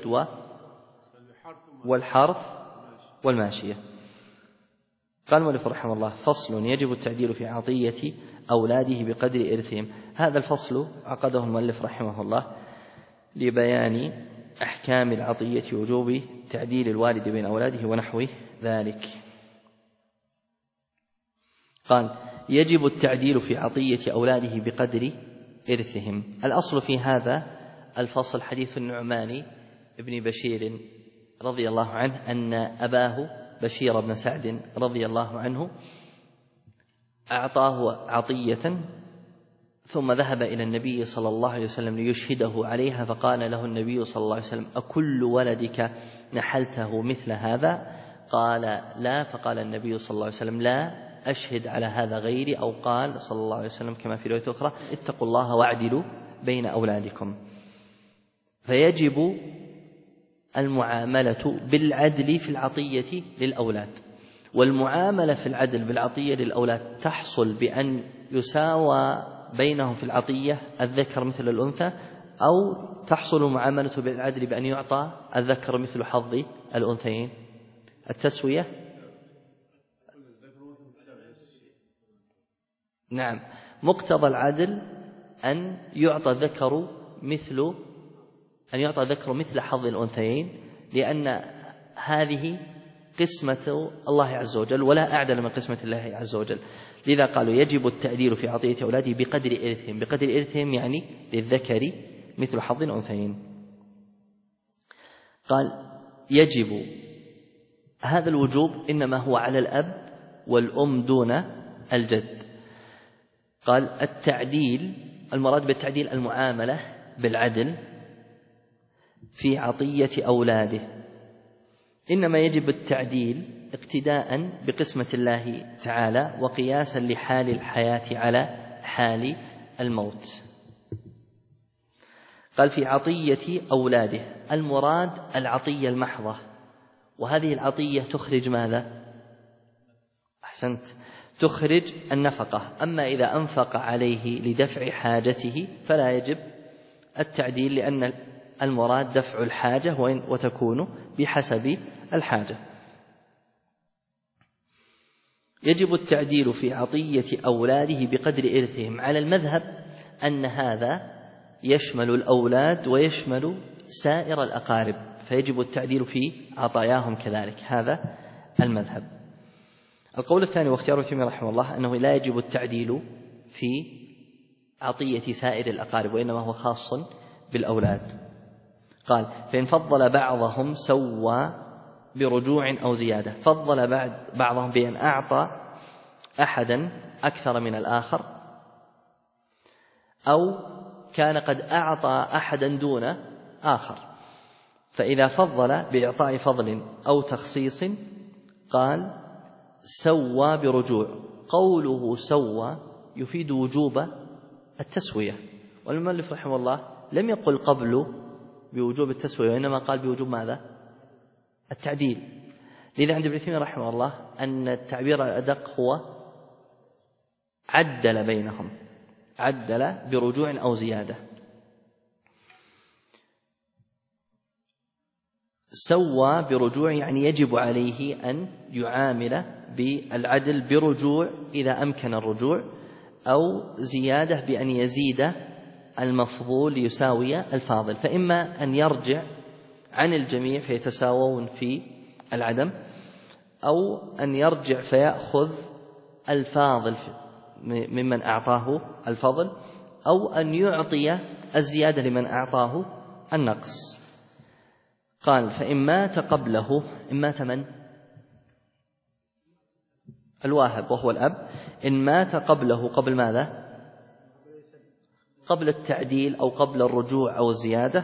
والحرث والماشية. قال المؤلف رحمه الله: فصل: يجب التعديل في عطية أولاده بقدر إرثهم. هذا الفصل عقده المؤلف رحمه الله لبيان أحكام العطية وجوب تعديل الوالد بين أولاده ونحو ذلك. قال: يجب التعديل في عطية أولاده بقدر إرثهم. الأصل في هذا الفصل حديث النعمان ابن بشير رضي الله عنه أن أباه بشير بن سعد رضي الله عنه أعطاه عطية ثم ذهب إلى النبي صلى الله عليه وسلم ليشهده عليها، فقال له النبي صلى الله عليه وسلم: أكل ولدك نحلته مثل هذا؟ قال: لا. فقال النبي صلى الله عليه وسلم: لا أشهد على هذا غيري. أو قال صلى الله عليه وسلم كما في رواية أخرى: اتقوا الله واعدلوا بين أولادكم. فيجب المعاملة بالعدل في العطية للأولاد، والمعاملة في العدل بالعطية للأولاد تحصل بأن يساوى بينهم في العطية الذكر مثل الأنثى، أو تحصل معاملة بالعدل بأن يعطى الذكر مثل حظ الأنثيين. التسوية، نعم، مقتضى العدل أن يعطى الذكر مثل حظ الأنثيين، لأن هذه قسمة الله عز وجل ولا أعدل من قسمة الله عز وجل. لذا قالوا يجب التعديل في عطية أولاده بقدر إرثهم. بقدر إرثهم يعني للذكر مثل حظ الأنثيين. قال يجب، هذا الوجوب إنما هو على الأب والأم دون الجد. قال التعديل، المراد بالتعديل المعاملة بالعدل في عطية أولاده. إنما يجب التعديل اقتداء بقسمة الله تعالى وقياسا لحال الحياة على حال الموت. قال في عطية أولاده، المراد العطية المحضة، وهذه العطية تخرج ماذا؟ أحسنت، تخرج النفقة. أما إذا أنفق عليه لدفع حاجته فلا يجب التعديل، لأن المراد دفع الحاجة وتكون بحسب الحاجة. يجب التعديل في عطية أولاده بقدر إرثهم، على المذهب أن هذا يشمل الأولاد ويشمل سائر الأقارب، فيجب التعديل في عطاياهم كذلك، هذا المذهب. القول الثاني واختيار ابن تيمية رحمه الله أنه لا يجب التعديل في عطية سائر الأقارب، وإنما هو خاص بالأولاد. قال فإن فضل بعضهم سوى برجوع أو زيادة. فضل بعضهم بأن أعطى أحدا أكثر من الآخر، أو كان قد أعطى أحدا دون آخر. فإذا فضل بإعطاء فضل أو تخصيص قال سوى برجوع. قوله سوى يفيد وجوب التسوية، والمؤلف رحمه الله لم يقل قبل بوجوب التسوية، وإنما قال بوجوب ماذا؟ التعديل. لذا عند ابن تيمية رحمه الله أن التعبير الأدق هو عدل بينهم، عدل برجوع أو زيادة. سوى برجوع يعني يجب عليه أن يعامل بالعدل برجوع إذا أمكن الرجوع، أو زيادة بأن يزيد المفضول ليساوي الفاضل. فإما أن يرجع عن الجميع فيتساوون في العدم، أو أن يرجع فيأخذ الفاضل ممن أعطاه الفضل، أو أن يعطي الزيادة لمن أعطاه النقص. قال فإن مات قبله، إن مات من؟ الواهب وهو الأب. إن مات قبله، قبل ماذا؟ قبل التعديل أو قبل الرجوع أو الزيادة،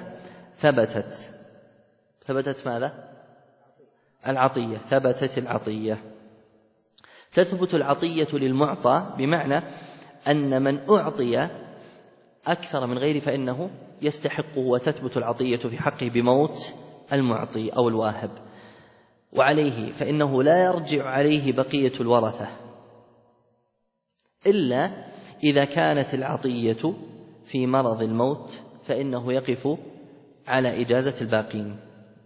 ثبتت ماذا؟ العطية، ثبتت العطية. تثبت العطية للمعطى، بمعنى أن من أعطي أكثر من غيره فإنه يستحقه، وتثبت العطية في حقه بموت المعطي أو الواهب. وعليه فإنه لا يرجع عليه بقية الورثة إلا إذا كانت العطية في مرض الموت، فإنه يقف على إجازة الباقين.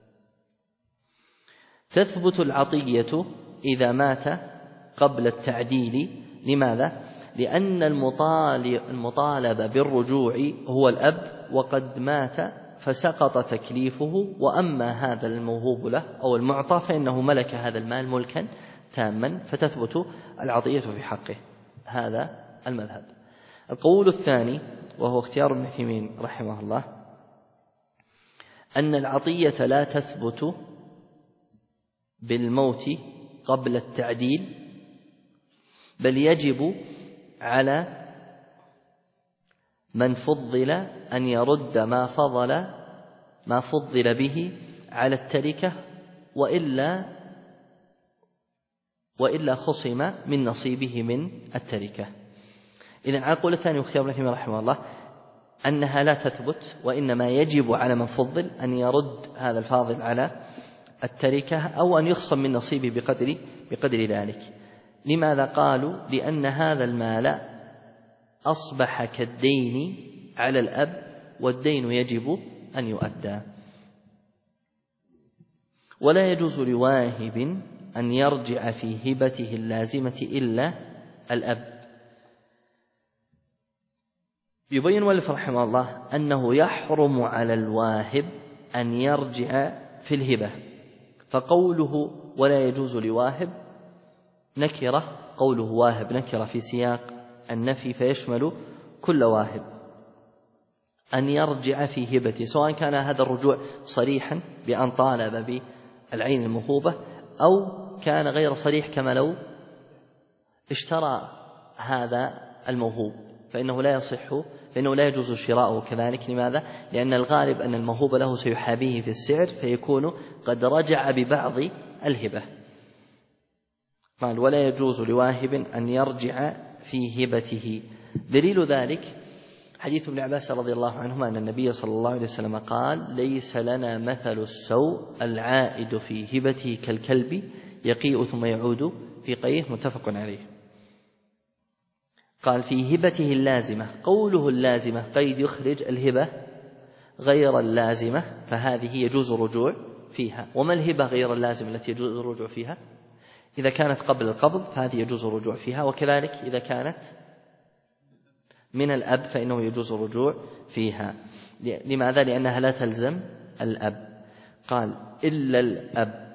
تثبت العطية إذا مات قبل التعديل. لماذا؟ لأن المطالب بالرجوع هو الأب، وقد مات فسقط تكليفه، وأما هذا الموهوب له أو المعطى فإنه ملك هذا المال ملكا تاما، فتثبت العطية في حقه. هذا المذهب. القول الثاني وهو اختيار ابن تيمية رحمه الله أن العطية لا تثبت بالموت قبل التعديل، بل يجب على من فضل أن يرد ما فضل به على التركة، وإلا خصم من نصيبه من التركة. إذن على القول الثاني واختيار ابن تيمية رحمه الله أنها لا تثبت، وإنما يجب على من فضل أن يرد هذا الفاضل على التركة، أو أن يخصم من نصيبه بقدر ذلك. لماذا قالوا؟ لأن هذا المال أصبح كالدين على الأب، والدين يجب أن يؤدى. ولا يجوز لواهب أن يرجع في هبته اللازمة إلا الأب. يبين المؤلف رحمه الله أنه يحرم على الواهب أن يرجع في الهبة، فقوله ولا يجوز لواهب نكرة، قوله واهب نكرة في سياق النفي فيشمل كل واهب، أن يرجع في هبته، سواء كان هذا الرجوع صريحا بأن طالب بالعين الموهوبة أو كان غير صريح كما لو اشترى هذا الموهوب، فإنه لا يصح، فإنه لا يجوز شراؤه كذلك. لماذا؟ لأن الغالب أن الموهوب له سيحابيه في السعر، فيكون قد رجع ببعض الهبة. قال ولا يجوز لواهب أن يرجع في هبته. دليل ذلك حديث ابن عباس رضي الله عنهما أن النبي صلى الله عليه وسلم قال ليس لنا مثل السوء العائد في هبته كالكلب يقيء ثم يعود في قيه، متفق عليه. قال في هبته اللازمة، قوله اللازمة قيد يخرج الهبة غير اللازمة، فهذه يجوز الرجوع فيها. وما الهبة غير اللازمة التي يجوز الرجوع فيها؟ إذا كانت قبل القبض فهذه يجوز الرجوع فيها، وكذلك إذا كانت من الأب فإنه يجوز الرجوع فيها. لماذا؟ لأنها لا تلزم الأب. قال إلا الأب،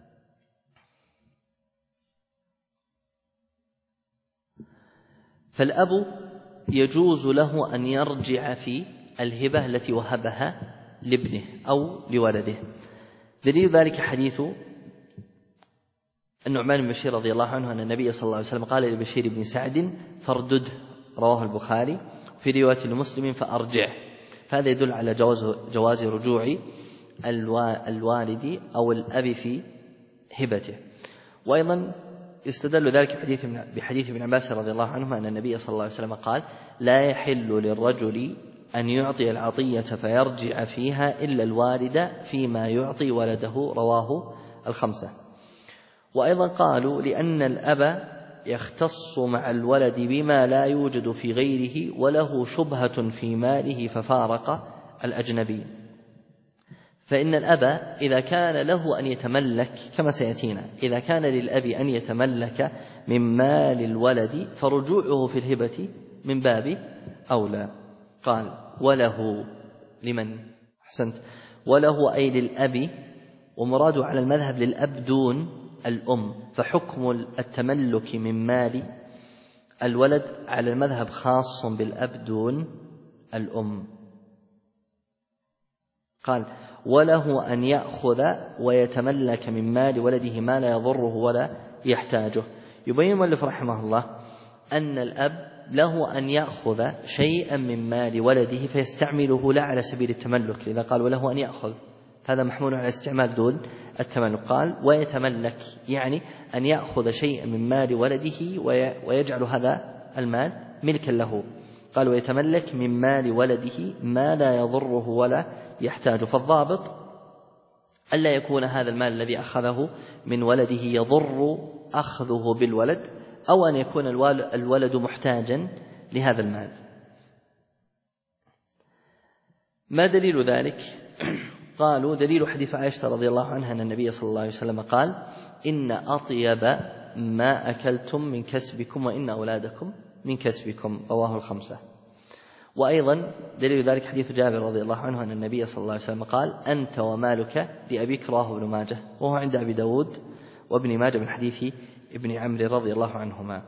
فالأب يجوز له أن يرجع في الهبة التي وهبها لابنه أو لولده. دليل ذلك حديث النعمان بن بشير رضي الله عنه أن النبي صلى الله عليه وسلم قال لبشير بن سعد فاردده، رواه البخاري، في رواية لمسلم فأرجعه. فهذا يدل على جواز رجوع الوالد أو الأب في هبته. وأيضا يستدل ذلك بحديث ابن عباس رضي الله عنهما أن النبي صلى الله عليه وسلم قال لا يحل للرجل أن يعطي العطية فيرجع فيها إلا الوالد فيما يعطي ولده، رواه الخمسة. وأيضا قالوا لأن الأب يختص مع الولد بما لا يوجد في غيره وله شبهة في ماله ففارق الأجنبي. فإن الأب إذا كان له أن يتملك كما سيأتينا، إذا كان للأب أن يتملك من مال الولد فرجوعه في الهبة من باب أولى. قال وله لمن؟ أحسنت، وله أي للأب، ومراد على المذهب للأب دون الأم، فحكم التملك من مال الولد على المذهب خاص بالأب دون الأم. قال وله أن يأخذ ويتملك من مال ولده ما لا يضره ولا يحتاجه. يبين المؤلف رحمه الله أن الأب له أن يأخذ شيئا من مال ولده فيستعمله لا على سبيل التملك، إذا قال وله أن يأخذ هذا محمول على استعمال دون التملك. قال ويتملك يعني أن يأخذ شيئا من مال ولده ويجعل هذا المال ملكا له. قال ويتملك من مال ولده ما لا يضره ولا يحتاج. فالضابط ألا يكون هذا المال الذي أخذه من ولده يضر أخذه بالولد، أو أن يكون الولد محتاجا لهذا المال. ما دليل ذلك؟ قالوا دليل حديث عائشة رضي الله عنها أن النبي صلى الله عليه وسلم قال إن أطيب ما أكلتم من كسبكم وإن أولادكم من كسبكم، رواه الخمسة. وأيضا دليل ذلك حديث جابر رضي الله عنه أن النبي صلى الله عليه وسلم قال أنت ومالك لأبيك، رواه ابن ماجه، وهو عند أبي داود وابن ماجه من حديث ابن عمرو رضي الله عنهما.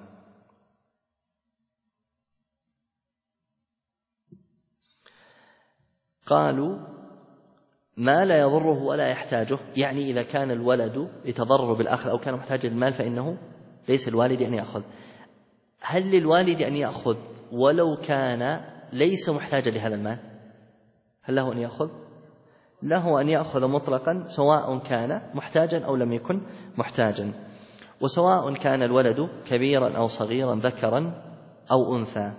قالوا ما لا يضره ولا يحتاجه، يعني إذا كان الولد يتضرر بالأخذ أو كان محتاجا للمال فإنه ليس الوالد أن يأخذ. هل للوالد أن يأخذ ولو كان ليس محتاجا لهذا المال؟ هل له أن يأخذ؟ له أن يأخذ مطلقا سواء كان محتاجا أو لم يكن محتاجا، وسواء كان الولد كبيرا أو صغيرا ذكرا أو أنثى.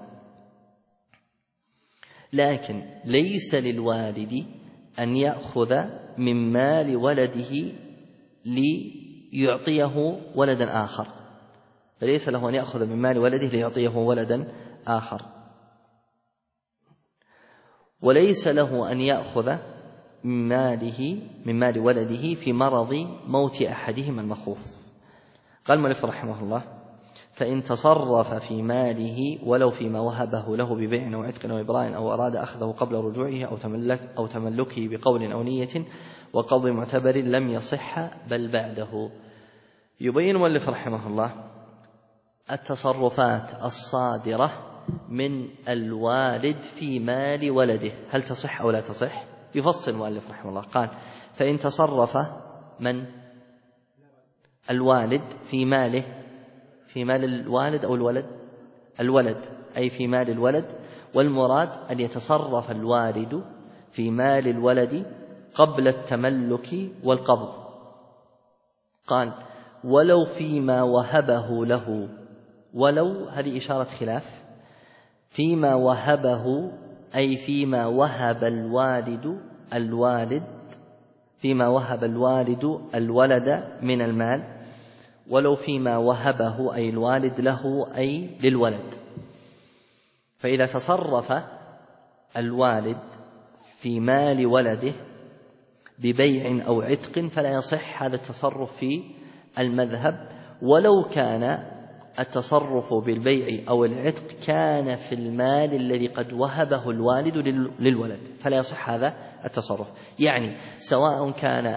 لكن ليس للوالد أن يأخذ من مال ولده ليعطيه ولدا آخر، فليس له أن يأخذ من مال ولده ليعطيه ولدا آخر، وليس له أن يأخذ من مال ولده في مرض موت أحدهما المخوف. قال المؤلف رحمه الله فإن تصرف في ماله ولو فيما وهبه له ببيع أو عتق أو إبراء أو أراد أخذه قبل رجوعه أو تملكه بقول أو نية وقول معتبر لم يصح بل بعده. يبين المؤلف رحمه الله التصرفات الصادرة من الوالد في مال ولده هل تصح أو لا تصح. يفصل المؤلف رحمه الله قال فإن تصرف من الوالد في ماله، في مال الوالد أو الولد أي في مال الولد، والمراد أن يتصرف الوالد في مال الولد قبل التملك والقبض. قال ولو فيما وهبه له، ولو هذه إشارة خلاف، فيما وهبه أي فيما وهب الوالد فيما وهب الوالد الولد من المال، ولو فيما وهبه أي الوالد له أي للولد. فإذا تصرف الوالد في مال ولده ببيع أو عتق فلا يصح هذا التصرف في المذهب، ولو كان التصرف بالبيع أو العتق كان في المال الذي قد وهبه الوالد للولد فلا يصح هذا التصرف. يعني سواء كان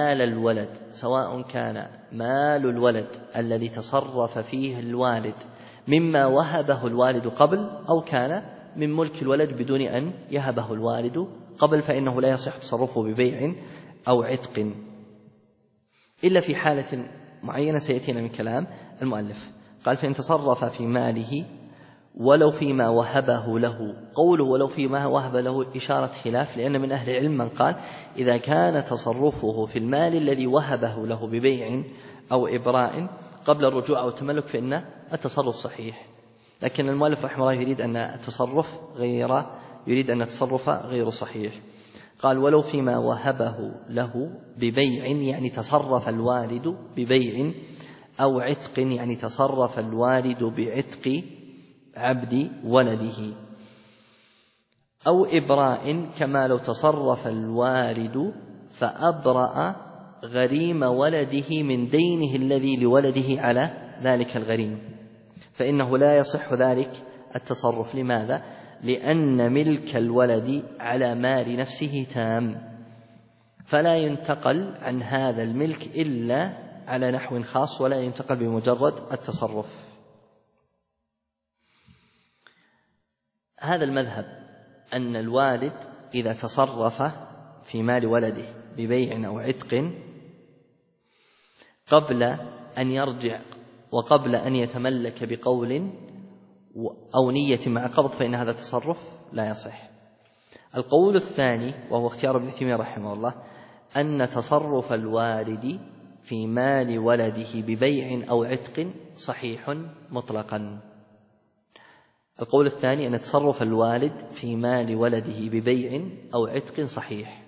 مال الولد الذي تصرف فيه الوالد مما وهبه الوالد قبل أو كان من ملك الولد بدون أن يهبه الوالد قبل، فإنه لا يصح تصرفه ببيع أو عتق إلا في حالة معينة سيأتينا من كلام المؤلف. قال فإن تصرف في ماله ولو فيما وهبه له. قوله ولو فيما وهب له إشارة خلاف، لأن من أهل العلم من قال إذا كان تصرفه في المال الذي وهبه له ببيع أو إبراء قبل الرجوع أو التملك فإن التصرف صحيح، لكن المؤلف رحمه الله يريد أن التصرف غير صحيح. قال ولو فيما وهبه له ببيع يعني تصرف الوالد ببيع أو عتق يعني تصرف الوالد بعتق عبد ولده، أو إبراء كما لو تصرف الوالد فأبرأ غريم ولده من دينه الذي لولده على ذلك الغريم، فإنه لا يصح ذلك التصرف. لماذا؟ لأن ملك الولد على مال نفسه تام، فلا ينتقل عن هذا الملك إلا على نحو خاص ولا ينتقل بمجرد التصرف. هذا المذهب أن الوالد إذا تصرف في مال ولده ببيع أو عتق قبل أن يرجع وقبل أن يتملك بقول أو نية مع قبض فإن هذا التصرف لا يصح. القول الثاني وهو اختيار ابن تيمية رحمه الله أن تصرف الوالد في مال ولده ببيع أو عتق صحيح مطلقا. القول الثاني أن تصرف الوالد في مال ولده ببيع أو عتق صحيح.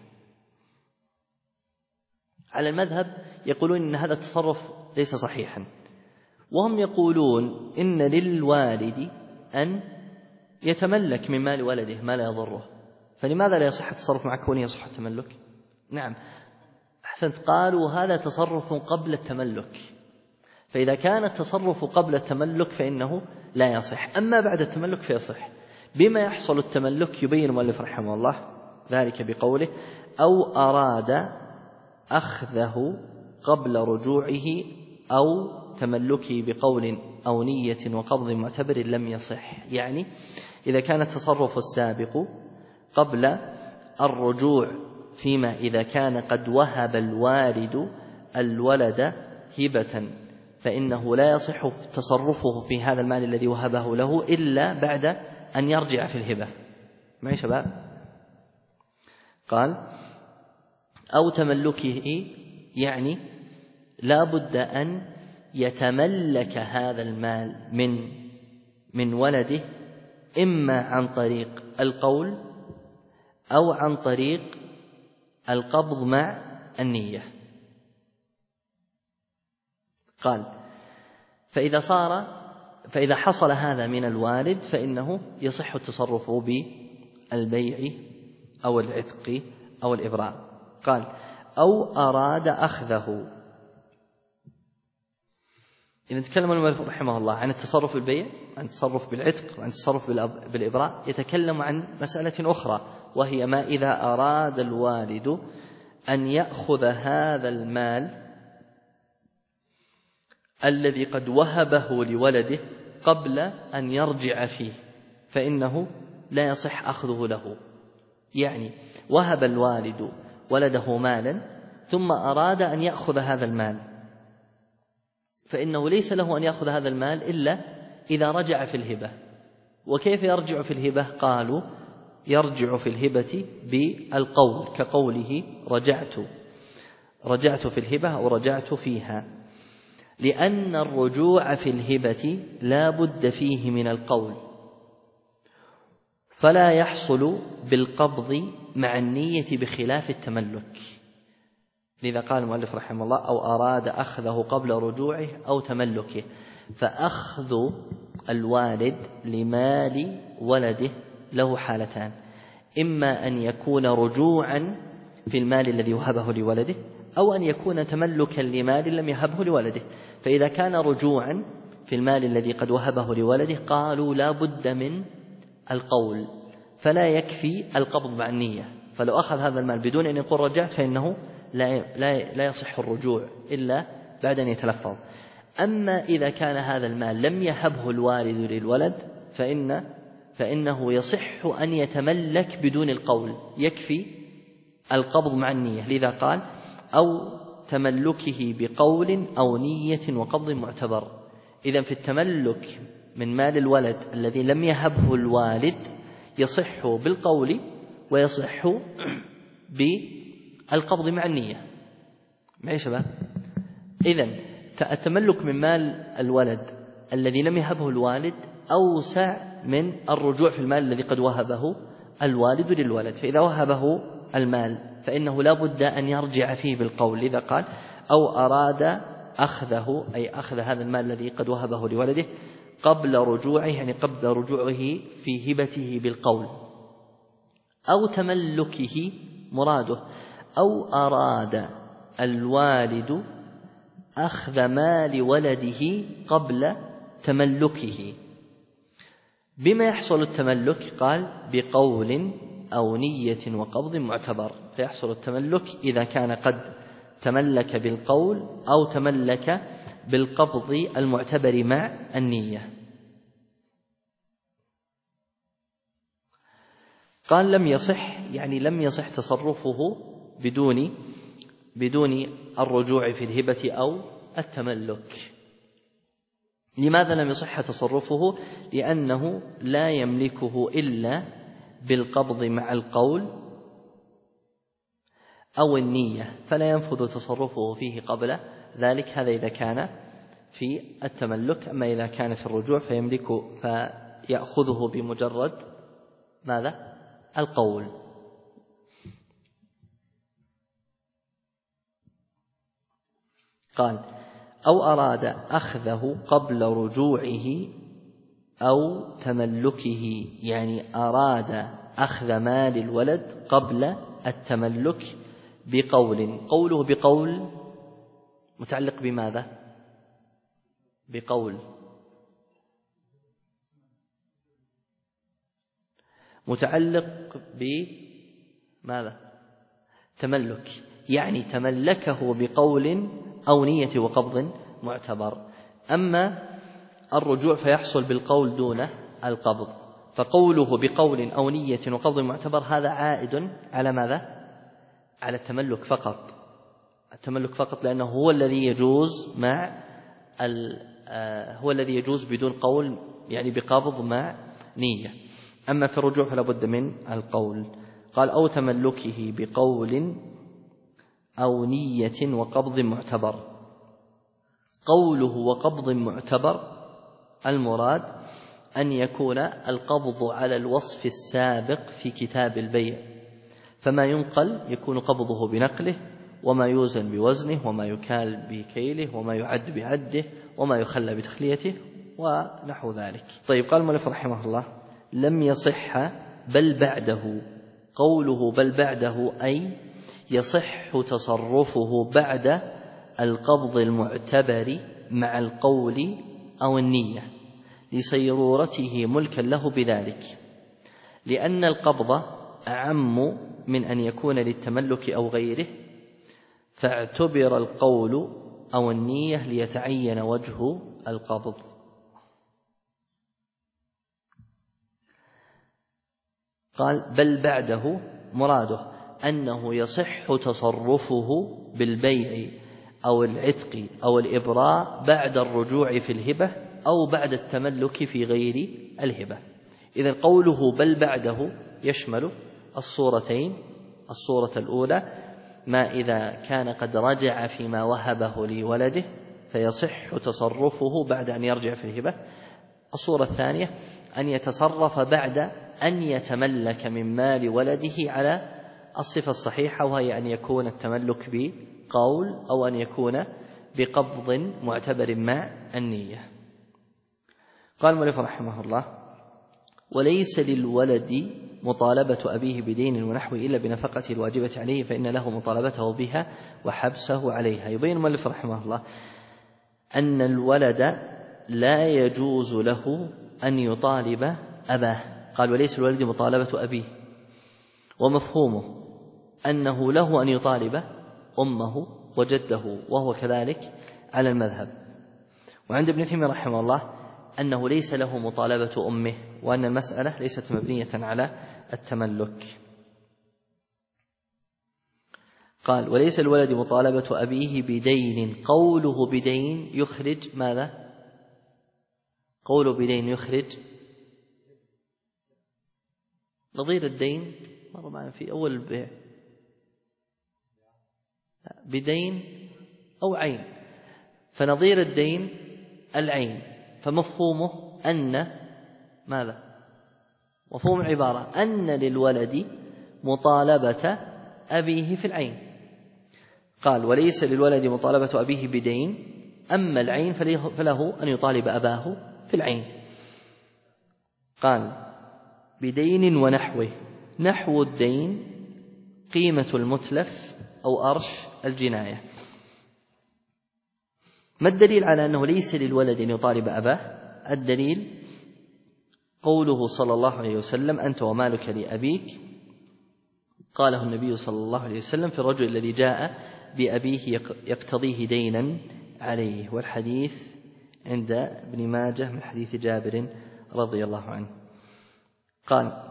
على المذهب يقولون إن هذا التصرف ليس صحيحا، وهم يقولون إن للوالد أن يتملك من مال ولده ما لا يضره، فلماذا لا يصح التصرف مع كونه يصح التملك؟ نعم أحسنت، قالوا هذا تصرف قبل التملك، فإذا كان التصرف قبل التملك فإنه لا يصح، أما بعد التملك فيصح. بما يحصل التملك يبين المؤلف رحمه الله ذلك بقوله أو أراد أخذه قبل رجوعه أو تملكه بقول أو نية وقبض معتبر لم يصح. يعني إذا كان التصرف السابق قبل الرجوع فيما إذا كان قد وهب الوالد الولد هبة فإنه لا يصح تصرفه في هذا المال الذي وهبه له إلا بعد أن يرجع في الهبة. معي شباب؟ قال أو تملكه يعني لا بد أن يتملك هذا المال من ولده إما عن طريق القول أو عن طريق القبض مع النية. قال فإذا حصل هذا من الوالد فإنه يصح التصرف بالبيع أو العتق أو الإبراء. قال أو أراد أخذه، إذا تكلم المؤلف رحمه الله عن التصرف بالبيع، عن التصرف بالعتق، وعن التصرف بالإبراء، يتكلم عن مسألة أخرى، وهي ما إذا أراد الوالد أن يأخذ هذا المال الذي قد وهبه لولده قبل أن يرجع فيه، فإنه لا يصح أخذه له. يعني وهب الوالد ولده مالا ثم أراد أن يأخذ هذا المال، فإنه ليس له أن يأخذ هذا المال إلا إذا رجع في الهبة. وكيف يرجع في الهبة؟ قالوا يرجع في الهبة بالقول، كقوله رجعت في الهبة أو رجعت فيها، لأن الرجوع في الهبة لا بد فيه من القول، فلا يحصل بالقبض مع النية بخلاف التملك. لذا قال المؤلف رحمه الله أو أراد أخذه قبل رجوعه أو تملكه. فأخذ الوالد لمال ولده له حالتان: إما أن يكون رجوعا في المال الذي وهبه لولده، أو أن يكون تملكا لمال لم يهبه لولده. فإذا كان رجوعا في المال الذي قد وهبه لولده قالوا لا بد من القول، فلا يكفي القبض مع النية. فلو أخذ هذا المال بدون أن يقول رجعت فإنه لا يصح الرجوع إلا بعد أن يتلفظ. أما إذا كان هذا المال لم يهبه الوالد للولد فإنه يصح أن يتملك بدون القول، يكفي القبض مع النية. لذا قال أو تملكه بقول أو نية وقبض معتبر. إذن في التملك من مال الولد الذي لم يهبه الوالد يصح بالقول ويصح بالقبض مع النية. معي شباب؟ إذن التملك من مال الولد الذي لم يهبه الوالد أوسع من الرجوع في المال الذي قد وهبه الوالد للولد. فإذا وهبه المال فإنه لا بد أن يرجع فيه بالقول. لذا قال أو أراد أخذه، أي أخذ هذا المال الذي قد وهبه لولده قبل رجوعه، يعني قبل رجوعه في هبته بالقول، أو تملكه مراده، أو أراد الوالد أخذ مال ولده قبل تملكه. بما يحصل التملك؟ قال بقول أو نية وقبض معتبر. فيحصل التملك إذا كان قد تملك بالقول أو تملك بالقبض المعتبر مع النية. قال لم يصح، يعني لم يصح تصرفه بدون الرجوع في الهبة أو التملك. لماذا لم يصح تصرفه؟ لأنه لا يملكه إلا بالقبض مع القول أو النية، فلا ينفذ تصرفه فيه قبل ذلك. هذا إذا كان في التملك. أما إذا كان في الرجوع فيأخذه بمجرد ماذا؟ القول. قال أو أراد أخذه قبل رجوعه أو تملكه، يعني أراد أخذ مال الولد قبل التملك بقول. قوله بقول متعلق بماذا؟ بقول متعلق بماذا؟ تملك، يعني تملكه بقول أو نية وقبض معتبر. أما الرجوع فيحصل بالقول دون القبض. فقوله بقول أو نية وقبض معتبر هذا عائد على ماذا؟ على التملك فقط. التملك فقط، لأنه هو الذي يجوز هو الذي يجوز بدون قول، يعني بقبض مع نية. أما في الرجوع فلا بد من القول. قال أو تملكه بقول أو نية وقبض معتبر. قوله وقبض معتبر المراد أن يكون القبض على الوصف السابق في كتاب البيع، فما ينقل يكون قبضه بنقله، وما يوزن بوزنه، وما يكال بكيله، وما يعد بعده، وما يخلى بتخليته، ونحو ذلك. طيب، قال المؤلف رحمه الله لم يصح بل بعده. قوله بل بعده أي يصح تصرفه بعد القبض المعتبر مع القول أو النية لصيرورته ملكا له بذلك، لأن القبض أعم من أن يكون للتملك أو غيره، فاعتبر القول أو النية ليتعين وجه القبض. قال بل بعده مراده أنه يصح تصرفه بالبيع أو العتق أو الإبراء بعد الرجوع في الهبة أو بعد التملك في غير الهبة. إذن قوله بل بعده يشمل الصورتين: الصورة الأولى ما إذا كان قد رجع فيما وهبه لولده فيصح تصرفه بعد أن يرجع في الهبة. الصورة الثانية أن يتصرف بعد أن يتملك من مال ولده على الصفة الصحيحة، وهي أن يكون التملك بقول أو أن يكون بقبض معتبر مع النية. قال المؤلف رحمه الله: وليس للولد مطالبة أبيه بدين ونحوه إلا بنفقة الواجبة عليه، فإن له مطالبته بها وحبسه عليها. يبين المؤلف رحمه الله أن الولد لا يجوز له أن يطالب أباه. قال وليس الولد مطالبة أبيه، ومفهومه أنه له أن يطالب أمه وجده، وهو كذلك على المذهب. وعند ابن تيمية رحمه الله أنه ليس له مطالبة أمه، وأن المسألة ليست مبنية على التملك. قال وليس الولد مطالبة أبيه بدين. قوله بدين يخرج ماذا؟ قوله بدين يخرج نظير الدين، مر معنا في أول البيع، بدين أو عين، فنظير الدين العين، فمفهومه أن ماذا؟ مفهوم العبارة أن للولد مطالبة أبيه في العين. قال وليس للولد مطالبة أبيه بدين، أما العين فله أن يطالب أباه في العين. قال بدين ونحوه. نحو الدين قيمة المتلف أو أرش الجناية. ما الدليل على أنه ليس للولد أن يطالب أباه؟ الدليل قوله صلى الله عليه وسلم: أنت ومالك لأبيك. قاله النبي صلى الله عليه وسلم في الرجل الذي جاء بأبيه يقتضيه دينا عليه، والحديث عند ابن ماجه من حديث جابر رضي الله عنه. قال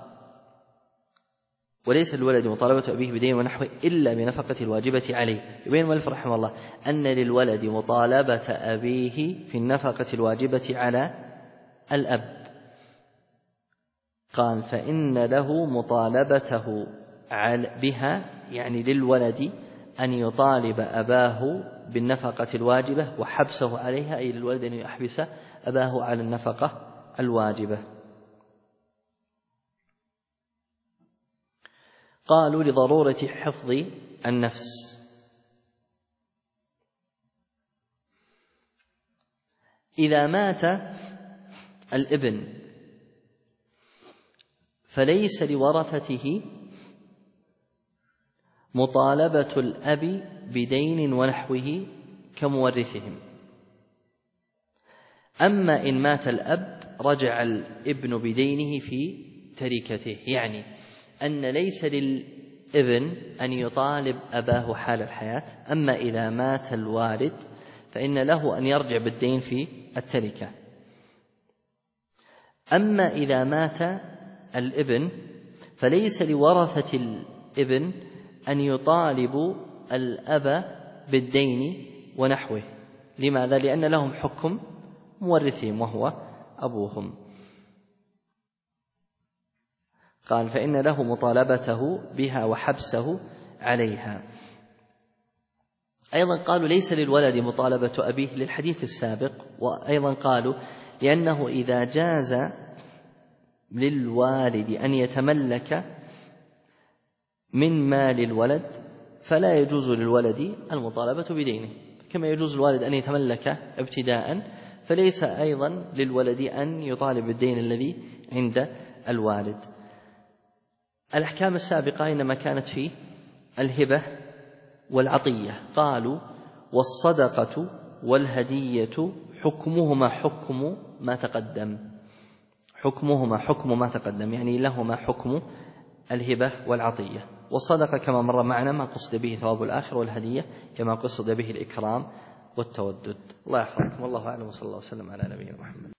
وليس الولد مطالبة أبيه بدين ونحوه إلا بنفقة الواجبة عليه. يبين المؤلف رحمه الله أن للولد مطالبة أبيه في النفقة الواجبة على الأب. قال فإن له مطالبته بها، يعني للولد أن يطالب أباه بالنفقة الواجبة وحبسه عليها، أي للولد أن يحبس أباه على النفقة الواجبة. قالوا لضرورة حفظ النفس. إذا مات الابن فليس لورثته مطالبة الأب بدين ونحوه كمورثهم. أما إن مات الأب رجع الابن بدينه في تركته، يعني أن ليس للابن أن يطالب أباه حال الحياة، أما إذا مات الوالد فإن له أن يرجع بالدين في التركة. أما إذا مات الابن فليس لورثة الابن أن يطالبوا الأب بالدين ونحوه. لماذا؟ لأن لهم حكم مورثهم وهو أبوهم. قال فإن له مطالبته بها وحبسه عليها. أيضا قالوا ليس للولد مطالبة أبيه للحديث السابق، وأيضا قالوا لأنه إذا جاز للوالد أن يتملك من مال الولد فلا يجوز للولد المطالبة بدينه، كما يجوز الوالد أن يتملك ابتداء، فليس أيضا للولد أن يطالب بالدين الذي عند الوالد. الأحكام السابقة إنما كانت في الهبة والعطية. قالوا والصدقة والهدية حكمهما حكم ما تقدم، يعني لهما حكم الهبة والعطية. والصدقة كما مر معنا ما قصد به ثواب الآخر، والهدية كما قصد به الإكرام والتودد. الله يحفظكم، والله أعلم، وصلى الله وسلم على نبينا محمد.